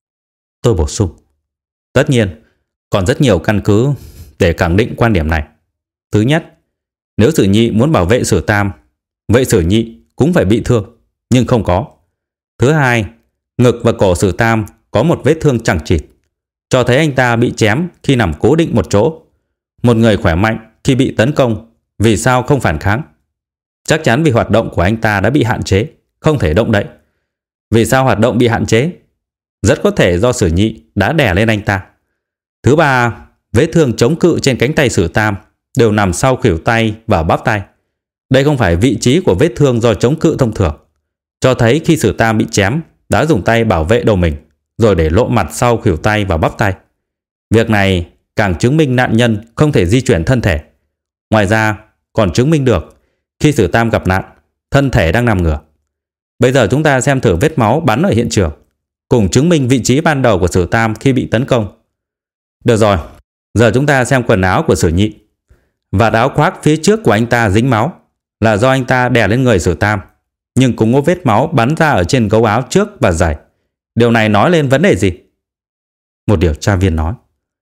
Tôi bổ sung. Tất nhiên, còn rất nhiều căn cứ để khẳng định quan điểm này. Thứ nhất, nếu Sử Nhị muốn bảo vệ Sử Tam, vậy Sử Nhị cũng phải bị thương, nhưng không có. Thứ hai, ngực và cổ Sử Tam có một vết thương chằng chịt, cho thấy anh ta bị chém khi nằm cố định một chỗ. Một người khỏe mạnh khi bị tấn công, vì sao không phản kháng? Chắc chắn vì hoạt động của anh ta đã bị hạn chế, không thể động đậy. Vì sao hoạt động bị hạn chế? Rất có thể do Sử Nhị đã đè lên anh ta. Thứ ba, vết thương chống cự trên cánh tay Sử Tam đều nằm sau khuỷu tay và bắp tay. Đây không phải vị trí của vết thương do chống cự thông thường, cho thấy khi Sử Tam bị chém đã dùng tay bảo vệ đầu mình, rồi để lộ mặt sau khuỷu tay và bắp tay. Việc này càng chứng minh nạn nhân không thể di chuyển thân thể. Ngoài ra còn chứng minh được khi Sử Tam gặp nạn, thân thể đang nằm ngửa. Bây giờ chúng ta xem thử vết máu bắn ở hiện trường, cùng chứng minh vị trí ban đầu của Sử Tam khi bị tấn công. Được rồi, giờ chúng ta xem quần áo của Sử Nhị. Vạt áo khoác phía trước của anh ta dính máu là do anh ta đè lên người Sử Tam, nhưng cũng có vết máu bắn ra ở trên gấu áo trước và giày. Điều này nói lên vấn đề gì? Một điều tra viên nói.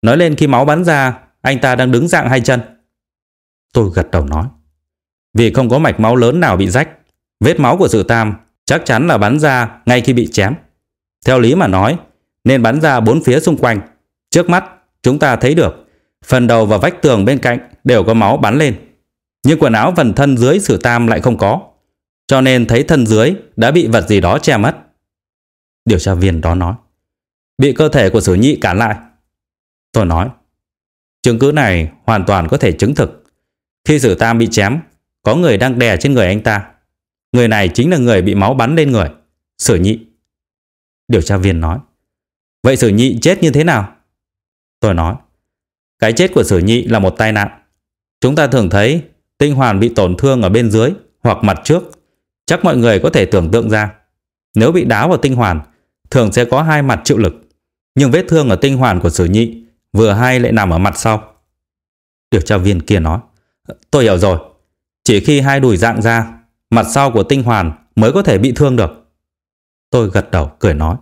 Nói lên khi máu bắn ra, anh ta đang đứng dạng hai chân. Tôi gật đầu nói. Vì không có mạch máu lớn nào bị rách, vết máu của Sử Tam chắc chắn là bắn ra ngay khi bị chém. Theo lý mà nói, nên bắn ra bốn phía xung quanh. Trước mắt, chúng ta thấy được phần đầu và vách tường bên cạnh đều có máu bắn lên. Nhưng quần áo phần thân dưới Sử Tam lại không có, cho nên thấy thân dưới đã bị vật gì đó che mất. Điều tra viên đó nói. Bị cơ thể của Sử Nhị cản lại. Tôi nói. Chứng cứ này hoàn toàn có thể chứng thực. Khi Sử Tam bị chém, có người đang đè trên người anh ta. Người này chính là người bị máu bắn lên người, Sử Nhị. Điều tra viên nói. Vậy Sử Nhị chết như thế nào? Tôi nói. Cái chết của Sử Nhị là một tai nạn. Chúng ta thường thấy tinh hoàn bị tổn thương ở bên dưới hoặc mặt trước. Chắc mọi người có thể tưởng tượng ra, nếu bị đá vào tinh hoàn, thường sẽ có hai mặt chịu lực. Nhưng vết thương ở tinh hoàn của Sử Nhị vừa hay lại nằm ở mặt sau. Điều tra viên kia nói. Tôi hiểu rồi. Chỉ khi hai đùi dạng ra, mặt sau của tinh hoàn mới có thể bị thương được. Tôi gật đầu cười nói.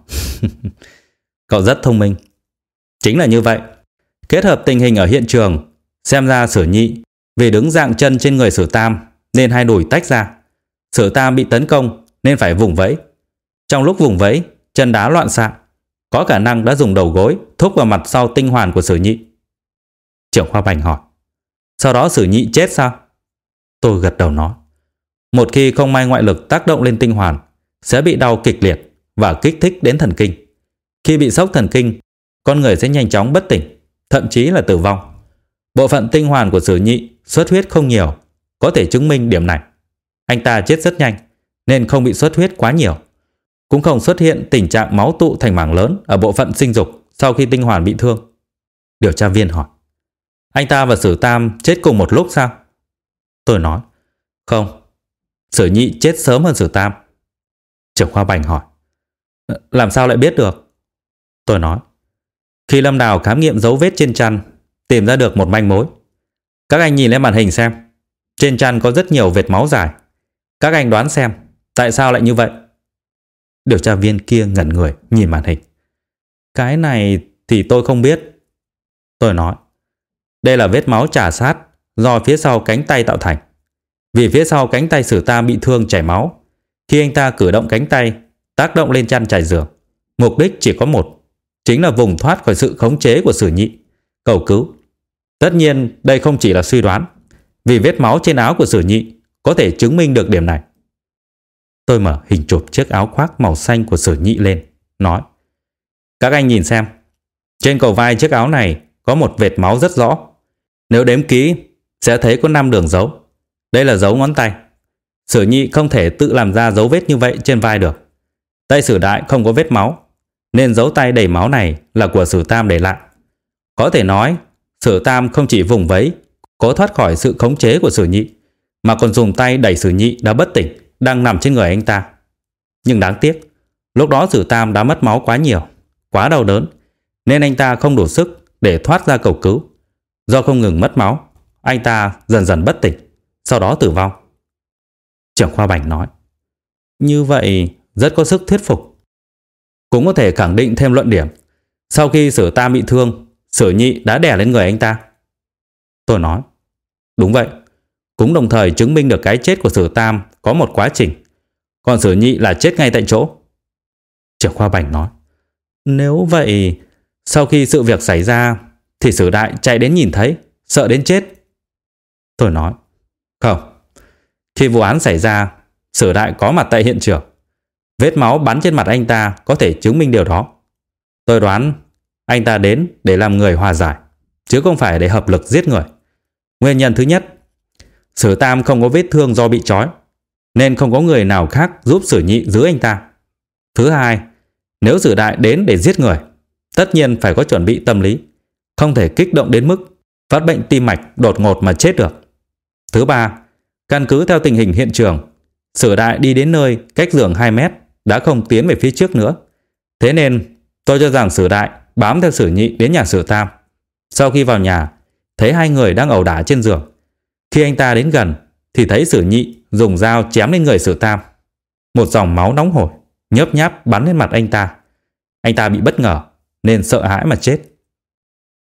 Cậu rất thông minh. Chính là như vậy. Kết hợp tình hình ở hiện trường, xem ra Sử Nhị vì đứng dạng chân trên người Sử Tam nên hai đùi tách ra. Sử Tam bị tấn công nên phải vùng vẫy. Trong lúc vùng vẫy, chân đá loạn xạ, có khả năng đã dùng đầu gối thúc vào mặt sau tinh hoàn của Sử Nhị. Trưởng khoa Bành hỏi. Sau đó Sử Nhị chết sao? Tôi gật đầu nói. Một khi không may ngoại lực tác động lên tinh hoàn, sẽ bị đau kịch liệt và kích thích đến thần kinh. Khi bị sốc thần kinh, con người sẽ nhanh chóng bất tỉnh, thậm chí là tử vong. Bộ phận tinh hoàn của Sử Nhị xuất huyết không nhiều, có thể chứng minh điểm này. Anh ta chết rất nhanh nên không bị xuất huyết quá nhiều, cũng không xuất hiện tình trạng máu tụ thành mảng lớn ở bộ phận sinh dục sau khi tinh hoàn bị thương. Điều tra viên hỏi. Anh ta và Sử Tam chết cùng một lúc sao? Tôi nói. Không, Sử Nhị chết sớm hơn Sử Tam. Trưởng khoa Bành hỏi. Làm sao lại biết được? Tôi nói. Khi Lâm Đào khám nghiệm dấu vết trên chăn, tìm ra được một manh mối. Các anh nhìn lên màn hình xem. Trên chăn có rất nhiều vệt máu dài. Các anh đoán xem tại sao lại như vậy? Điều tra viên kia ngẩn người nhìn màn hình. Cái này thì tôi không biết. Tôi nói. Đây là vết máu trà sát do phía sau cánh tay tạo thành. Vì phía sau cánh tay Sử Tam bị thương chảy máu. Khi anh ta cử động cánh tay, tác động lên chăn trải giường, mục đích chỉ có một, chính là vùng thoát khỏi sự khống chế của Sử Nhị, cầu cứu. Tất nhiên đây không chỉ là suy đoán, vì vết máu trên áo của Sử Nhị có thể chứng minh được điểm này. Tôi mở hình chụp chiếc áo khoác màu xanh của Sử Nhị lên, nói. Các anh nhìn xem, trên cầu vai chiếc áo này có một vệt máu rất rõ. Nếu đếm kỹ sẽ thấy có năm đường dấu. Đây là dấu ngón tay. Sử Nhị không thể tự làm ra dấu vết như vậy trên vai được. Tay Sử Đại không có vết máu, nên dấu tay đầy máu này là của Sử Tam để lại. Có thể nói Sử Tam không chỉ vùng vẫy cố thoát khỏi sự khống chế của Sử Nhị, mà còn dùng tay đẩy Sử Nhị đã bất tỉnh đang nằm trên người anh ta. Nhưng đáng tiếc, lúc đó Sử Tam đã mất máu quá nhiều, quá đau đớn, nên anh ta không đủ sức để thoát ra cầu cứu. Do không ngừng mất máu, anh ta dần dần bất tỉnh, sau đó tử vong. Trưởng khoa Bành nói. Như vậy rất có sức thuyết phục. Cũng có thể khẳng định thêm luận điểm. Sau khi Sử Tam bị thương, Sử Nhị đã đè lên người anh ta. Tôi nói. Đúng vậy. Cũng đồng thời chứng minh được cái chết của Sử Tam có một quá trình, còn Sử Nhị là chết ngay tại chỗ. Trưởng khoa Bành nói. Nếu vậy, sau khi sự việc xảy ra thì Sử Đại chạy đến nhìn thấy, sợ đến chết. Tôi nói. Không. Khi vụ án xảy ra, Sử Đại có mặt tại hiện trường. Vết máu bắn trên mặt anh ta có thể chứng minh điều đó. Tôi đoán anh ta đến để làm người hòa giải, chứ không phải để hợp lực giết người. Nguyên nhân thứ nhất, Sử Tam không có vết thương do bị trói, nên không có người nào khác giúp Sử Nhị giữ anh ta. Thứ hai, nếu Sử Đại đến để giết người, tất nhiên phải có chuẩn bị tâm lý, không thể kích động đến mức phát bệnh tim mạch đột ngột mà chết được. Thứ ba, căn cứ theo tình hình hiện trường, Sử Đại đi đến nơi cách giường hai mét đã không tiến về phía trước nữa. Thế nên tôi cho rằng Sử Đại bám theo Sử Nhị đến nhà Sử Tam. Sau khi vào nhà, thấy hai người đang ẩu đả trên giường. Khi anh ta đến gần thì thấy Sử Nhị dùng dao chém lên người Sử Tam. Một dòng máu nóng hổi nhớp nháp bắn lên mặt anh ta. Anh ta bị bất ngờ nên sợ hãi mà chết.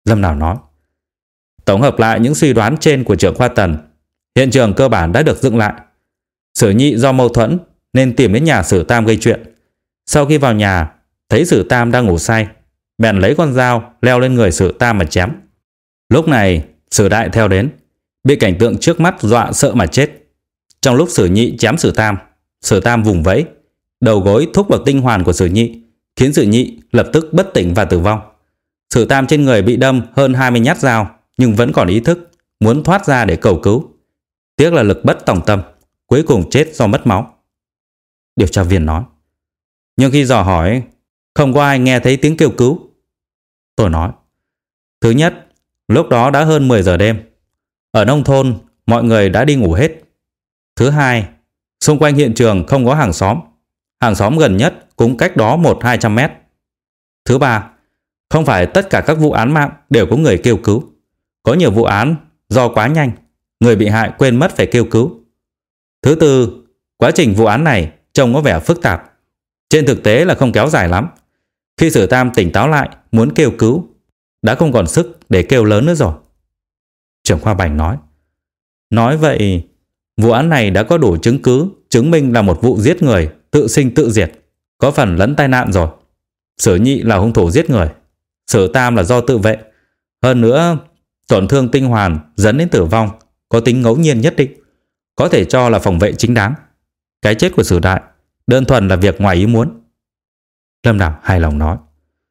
Lâm Đào nói. Tổng hợp lại những suy đoán trên của trưởng khoa Tần, hiện trường cơ bản đã được dựng lại. Sử Nhị do mâu thuẫn nên tìm đến nhà Sử Tam gây chuyện. Sau khi vào nhà, thấy Sử Tam đang ngủ say, bèn lấy con dao leo lên người Sử Tam mà chém. Lúc này Sử Đại theo đến, bị cảnh tượng trước mắt dọa sợ mà chết. Trong lúc Sử Nhị chém Sử Tam, Sử Tam vùng vẫy, đầu gối thúc vào tinh hoàn của Sử Nhị, khiến Sử Nhị lập tức bất tỉnh và tử vong. Sử Tam trên người bị đâm hơn hai mươi nhát dao nhưng vẫn còn ý thức, muốn thoát ra để cầu cứu. Tiếc là lực bất tòng tâm, cuối cùng chết do mất máu. Điều tra viên nói. Nhưng khi dò hỏi, không có ai nghe thấy tiếng kêu cứu. Tôi nói. Thứ nhất, lúc đó đã hơn mười giờ đêm. Ở nông thôn, mọi người đã đi ngủ hết. Thứ hai, xung quanh hiện trường không có hàng xóm. Hàng xóm gần nhất cũng cách đó một hai trăm mét. Thứ ba, không phải tất cả các vụ án mạng đều có người kêu cứu. Có nhiều vụ án do quá nhanh, người bị hại quên mất phải kêu cứu. Thứ tư, quá trình vụ án này trông có vẻ phức tạp. Trên thực tế là không kéo dài lắm. Khi Sử Tam tỉnh táo lại muốn kêu cứu, đã không còn sức để kêu lớn nữa rồi. Trưởng khoa Bành nói. Nói vậy, vụ án này đã có đủ chứng cứ chứng minh là một vụ giết người tự sinh tự diệt, có phần lẫn tai nạn rồi. Sử Nhị là hung thủ giết người, Sử Tam là do tự vệ. Hơn nữa, tổn thương tinh hoàn dẫn đến tử vong có tính ngẫu nhiên nhất định, có thể cho là phòng vệ chính đáng. Cái chết của Sử Đại đơn thuần là việc ngoài ý muốn. Lâm Đào hài lòng nói.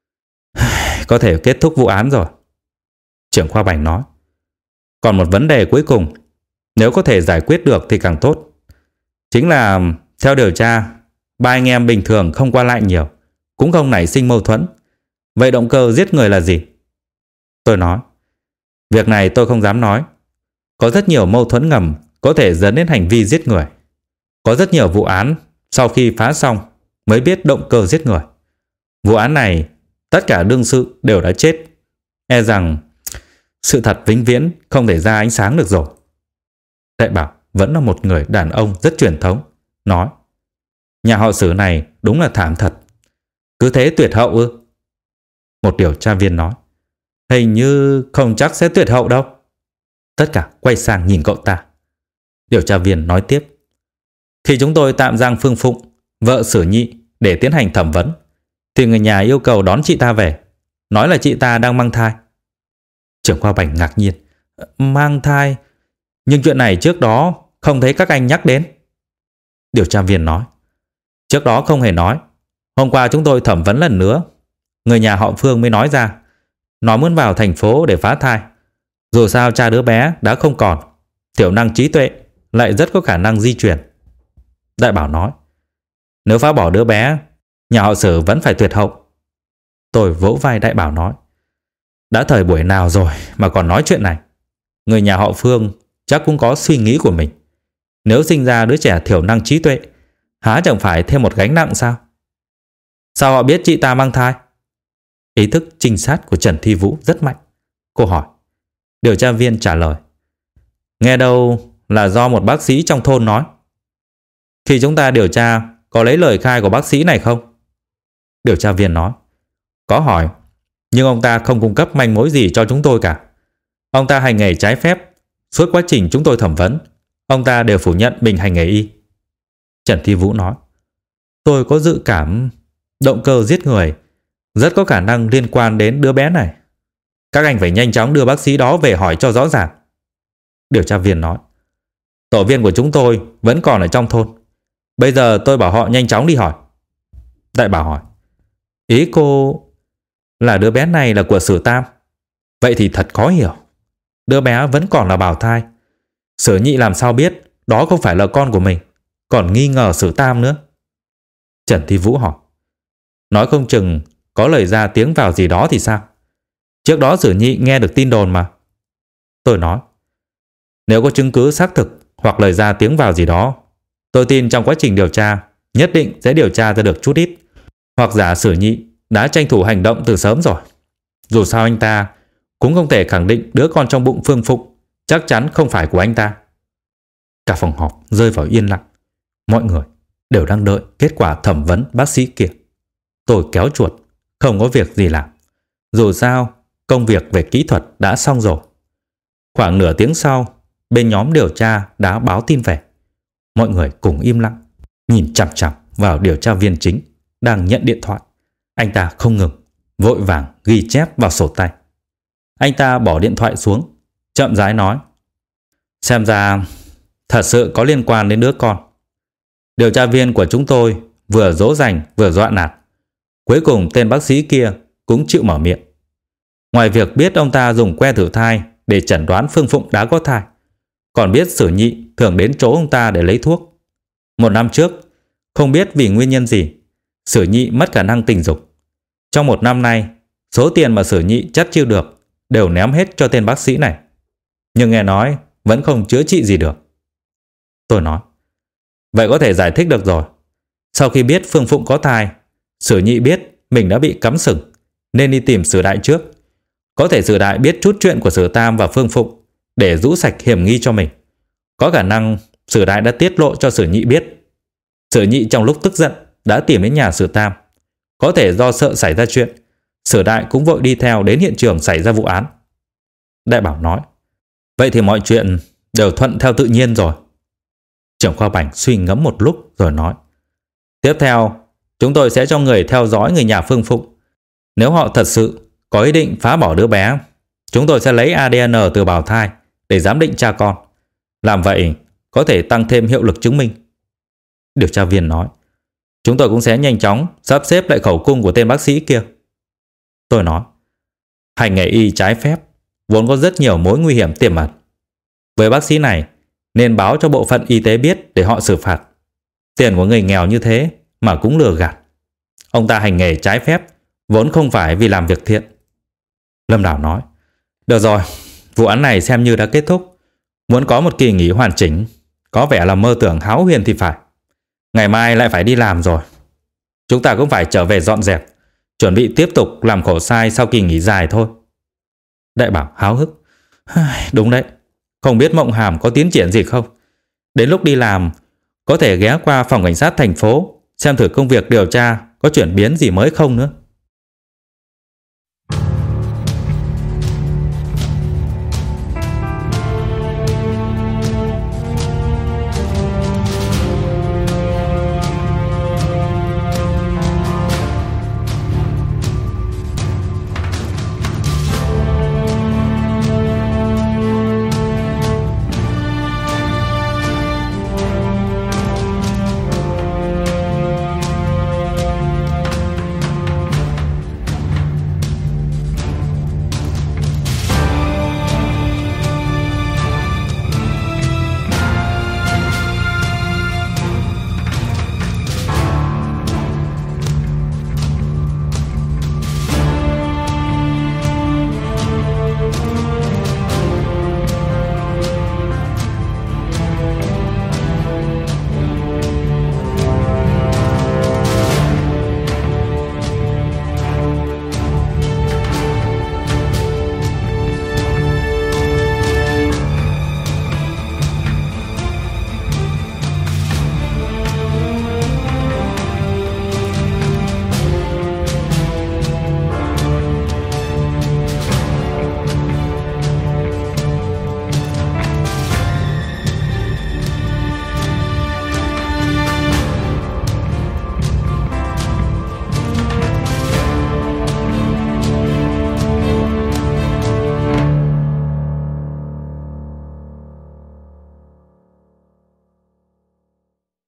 Có thể kết thúc vụ án rồi. Trưởng khoa Bành nói. Còn một vấn đề cuối cùng, nếu có thể giải quyết được thì càng tốt. Chính là theo điều tra, ba anh em bình thường không qua lại nhiều, cũng không nảy sinh mâu thuẫn. Vậy động cơ giết người là gì? Tôi nói. Việc này tôi không dám nói. Có rất nhiều mâu thuẫn ngầm có thể dẫn đến hành vi giết người. Có rất nhiều vụ án sau khi phá xong mới biết động cơ giết người. Vụ án này, tất cả đương sự đều đã chết. E rằng sự thật vĩnh viễn không thể ra ánh sáng được rồi. Đại Bảo vẫn là một người đàn ông rất truyền thống, nói. Nhà họ Sử này đúng là thảm thật. Cứ thế tuyệt hậu ư? Một điều tra viên nói. Hình như không chắc sẽ tuyệt hậu đâu. Tất cả quay sang nhìn cậu ta. Điều tra viên nói tiếp. Khi chúng tôi tạm giam Phương Phụng, vợ Sử Nhị, để tiến hành thẩm vấn, thì người nhà yêu cầu đón chị ta về, nói là chị ta đang mang thai. Trưởng khoa Bành ngạc nhiên. Mang thai? Nhưng chuyện này trước đó không thấy các anh nhắc đến. Điều tra viên nói. Trước đó không hề nói. Hôm qua chúng tôi thẩm vấn lần nữa, người nhà họ Phương mới nói ra. Nói muốn vào thành phố để phá thai. Dù sao cha đứa bé đã không còn, thiểu năng trí tuệ lại rất có khả năng di chuyển. Đại Bảo nói. Nếu phá bỏ đứa bé, nhà họ Sử vẫn phải tuyệt hậu. Tôi vỗ vai Đại Bảo nói. Đã thời buổi nào rồi mà còn nói chuyện này. Người nhà họ Phương chắc cũng có suy nghĩ của mình. Nếu sinh ra đứa trẻ thiểu năng trí tuệ, há chẳng phải thêm một gánh nặng sao? Sao họ biết chị ta mang thai? Ý thức trinh sát của Trần Thi Vũ rất mạnh. Cô hỏi. Điều tra viên trả lời. Nghe đâu là do một bác sĩ trong thôn nói. Khi chúng ta điều tra, có lấy lời khai của bác sĩ này không? Điều tra viên nói. Có hỏi, nhưng ông ta không cung cấp manh mối gì cho chúng tôi cả. Ông ta hành nghề trái phép. Suốt quá trình chúng tôi thẩm vấn, ông ta đều phủ nhận mình hành nghề y. Trần Thi Vũ nói. Tôi có dự cảm động cơ giết người rất có khả năng liên quan đến đứa bé này. Các anh phải nhanh chóng đưa bác sĩ đó về hỏi cho rõ ràng. Điều tra viên nói. Tổ viên của chúng tôi vẫn còn ở trong thôn. Bây giờ tôi bảo họ nhanh chóng đi hỏi. Đại Bảo hỏi. Ý cô là đứa bé này là của Sử Tam? Vậy thì thật khó hiểu. Đứa bé vẫn còn là bào thai. Sử Nhị làm sao biết đó không phải là con của mình, còn nghi ngờ Sử Tam nữa. Trần Thi Vũ hỏi. Nói không chừng có lời ra tiếng vào gì đó thì sao? Trước đó Sử Nhị nghe được tin đồn mà. Tôi nói. Nếu có chứng cứ xác thực hoặc lời ra tiếng vào gì đó, tôi tin trong quá trình điều tra nhất định sẽ điều tra ra được chút ít. Hoặc giả Sử Nhị đã tranh thủ hành động từ sớm rồi. Dù sao anh ta cũng không thể khẳng định đứa con trong bụng Phương Phụng chắc chắn không phải của anh ta. Cả phòng họp rơi vào yên lặng. Mọi người đều đang đợi kết quả thẩm vấn bác sĩ kia. Tôi kéo chuột, không có việc gì làm. Dù sao công việc về kỹ thuật đã xong rồi. Khoảng nửa tiếng sau, bên nhóm điều tra đã báo tin về. Mọi người cùng im lặng, nhìn chằm chằm vào điều tra viên chính đang nhận điện thoại. Anh ta không ngừng, vội vàng ghi chép vào sổ tay. Anh ta bỏ điện thoại xuống, chậm rãi nói: Xem ra thật sự có liên quan đến đứa con. Điều tra viên của chúng tôi vừa dỗ dành vừa dọa nạt. Cuối cùng tên bác sĩ kia cũng chịu mở miệng. Ngoài việc biết ông ta dùng que thử thai để chẩn đoán Phương Phụng đã có thai, còn biết Sử Nhị thường đến chỗ ông ta để lấy thuốc. Một năm trước, không biết vì nguyên nhân gì, Sử Nhị mất khả năng tình dục. Trong một năm nay, số tiền mà Sử Nhị chắt chiu được đều ném hết cho tên bác sĩ này. Nhưng nghe nói vẫn không chữa trị gì được. Tôi nói: Vậy có thể giải thích được rồi. Sau khi biết Phương Phụng có thai, Sử Nhị biết mình đã bị cắm sừng nên đi tìm Sử Đại trước. Có thể Sử Đại biết chút chuyện của Sử Tam và Phương Phụng để rũ sạch hiểm nghi cho mình. Có khả năng Sử Đại đã tiết lộ cho Sử Nhị biết. Sử Nhị trong lúc tức giận đã tìm đến nhà Sử Tam. Có thể do sợ xảy ra chuyện, Sử Đại cũng vội đi theo đến hiện trường xảy ra vụ án. Đại Bảo nói: Vậy thì mọi chuyện đều thuận theo tự nhiên rồi. Trưởng khoa Bành suy ngẫm một lúc rồi nói: Tiếp theo, chúng tôi sẽ cho người theo dõi người nhà Phương Phụng. Nếu họ thật sự có ý định phá bỏ đứa bé, chúng tôi sẽ lấy a đê en từ bào thai để giám định cha con. Làm vậy có thể tăng thêm hiệu lực chứng minh. Điều tra viên nói: Chúng tôi cũng sẽ nhanh chóng sắp xếp lại khẩu cung của tên bác sĩ kia. Tôi nói: Hành nghề y trái phép vốn có rất nhiều mối nguy hiểm tiềm ẩn. Với bác sĩ này, nên báo cho bộ phận y tế biết để họ xử phạt. Tiền của người nghèo như thế mà cũng lừa gạt. Ông ta hành nghề trái phép vốn không phải vì làm việc thiện. Lâm Đào nói: Được rồi, vụ án này xem như đã kết thúc. Muốn có một kỳ nghỉ hoàn chỉnh, có vẻ là mơ tưởng hão huyền thì phải. Ngày mai lại phải đi làm rồi. Chúng ta cũng phải trở về dọn dẹp, chuẩn bị tiếp tục làm khổ sai sau kỳ nghỉ dài thôi. Đại Bảo háo hức: Đúng đấy, không biết Mộng Hàm có tiến triển gì không. Đến lúc đi làm, có thể ghé qua phòng cảnh sát thành phố xem thử công việc điều tra có chuyển biến gì mới không nữa.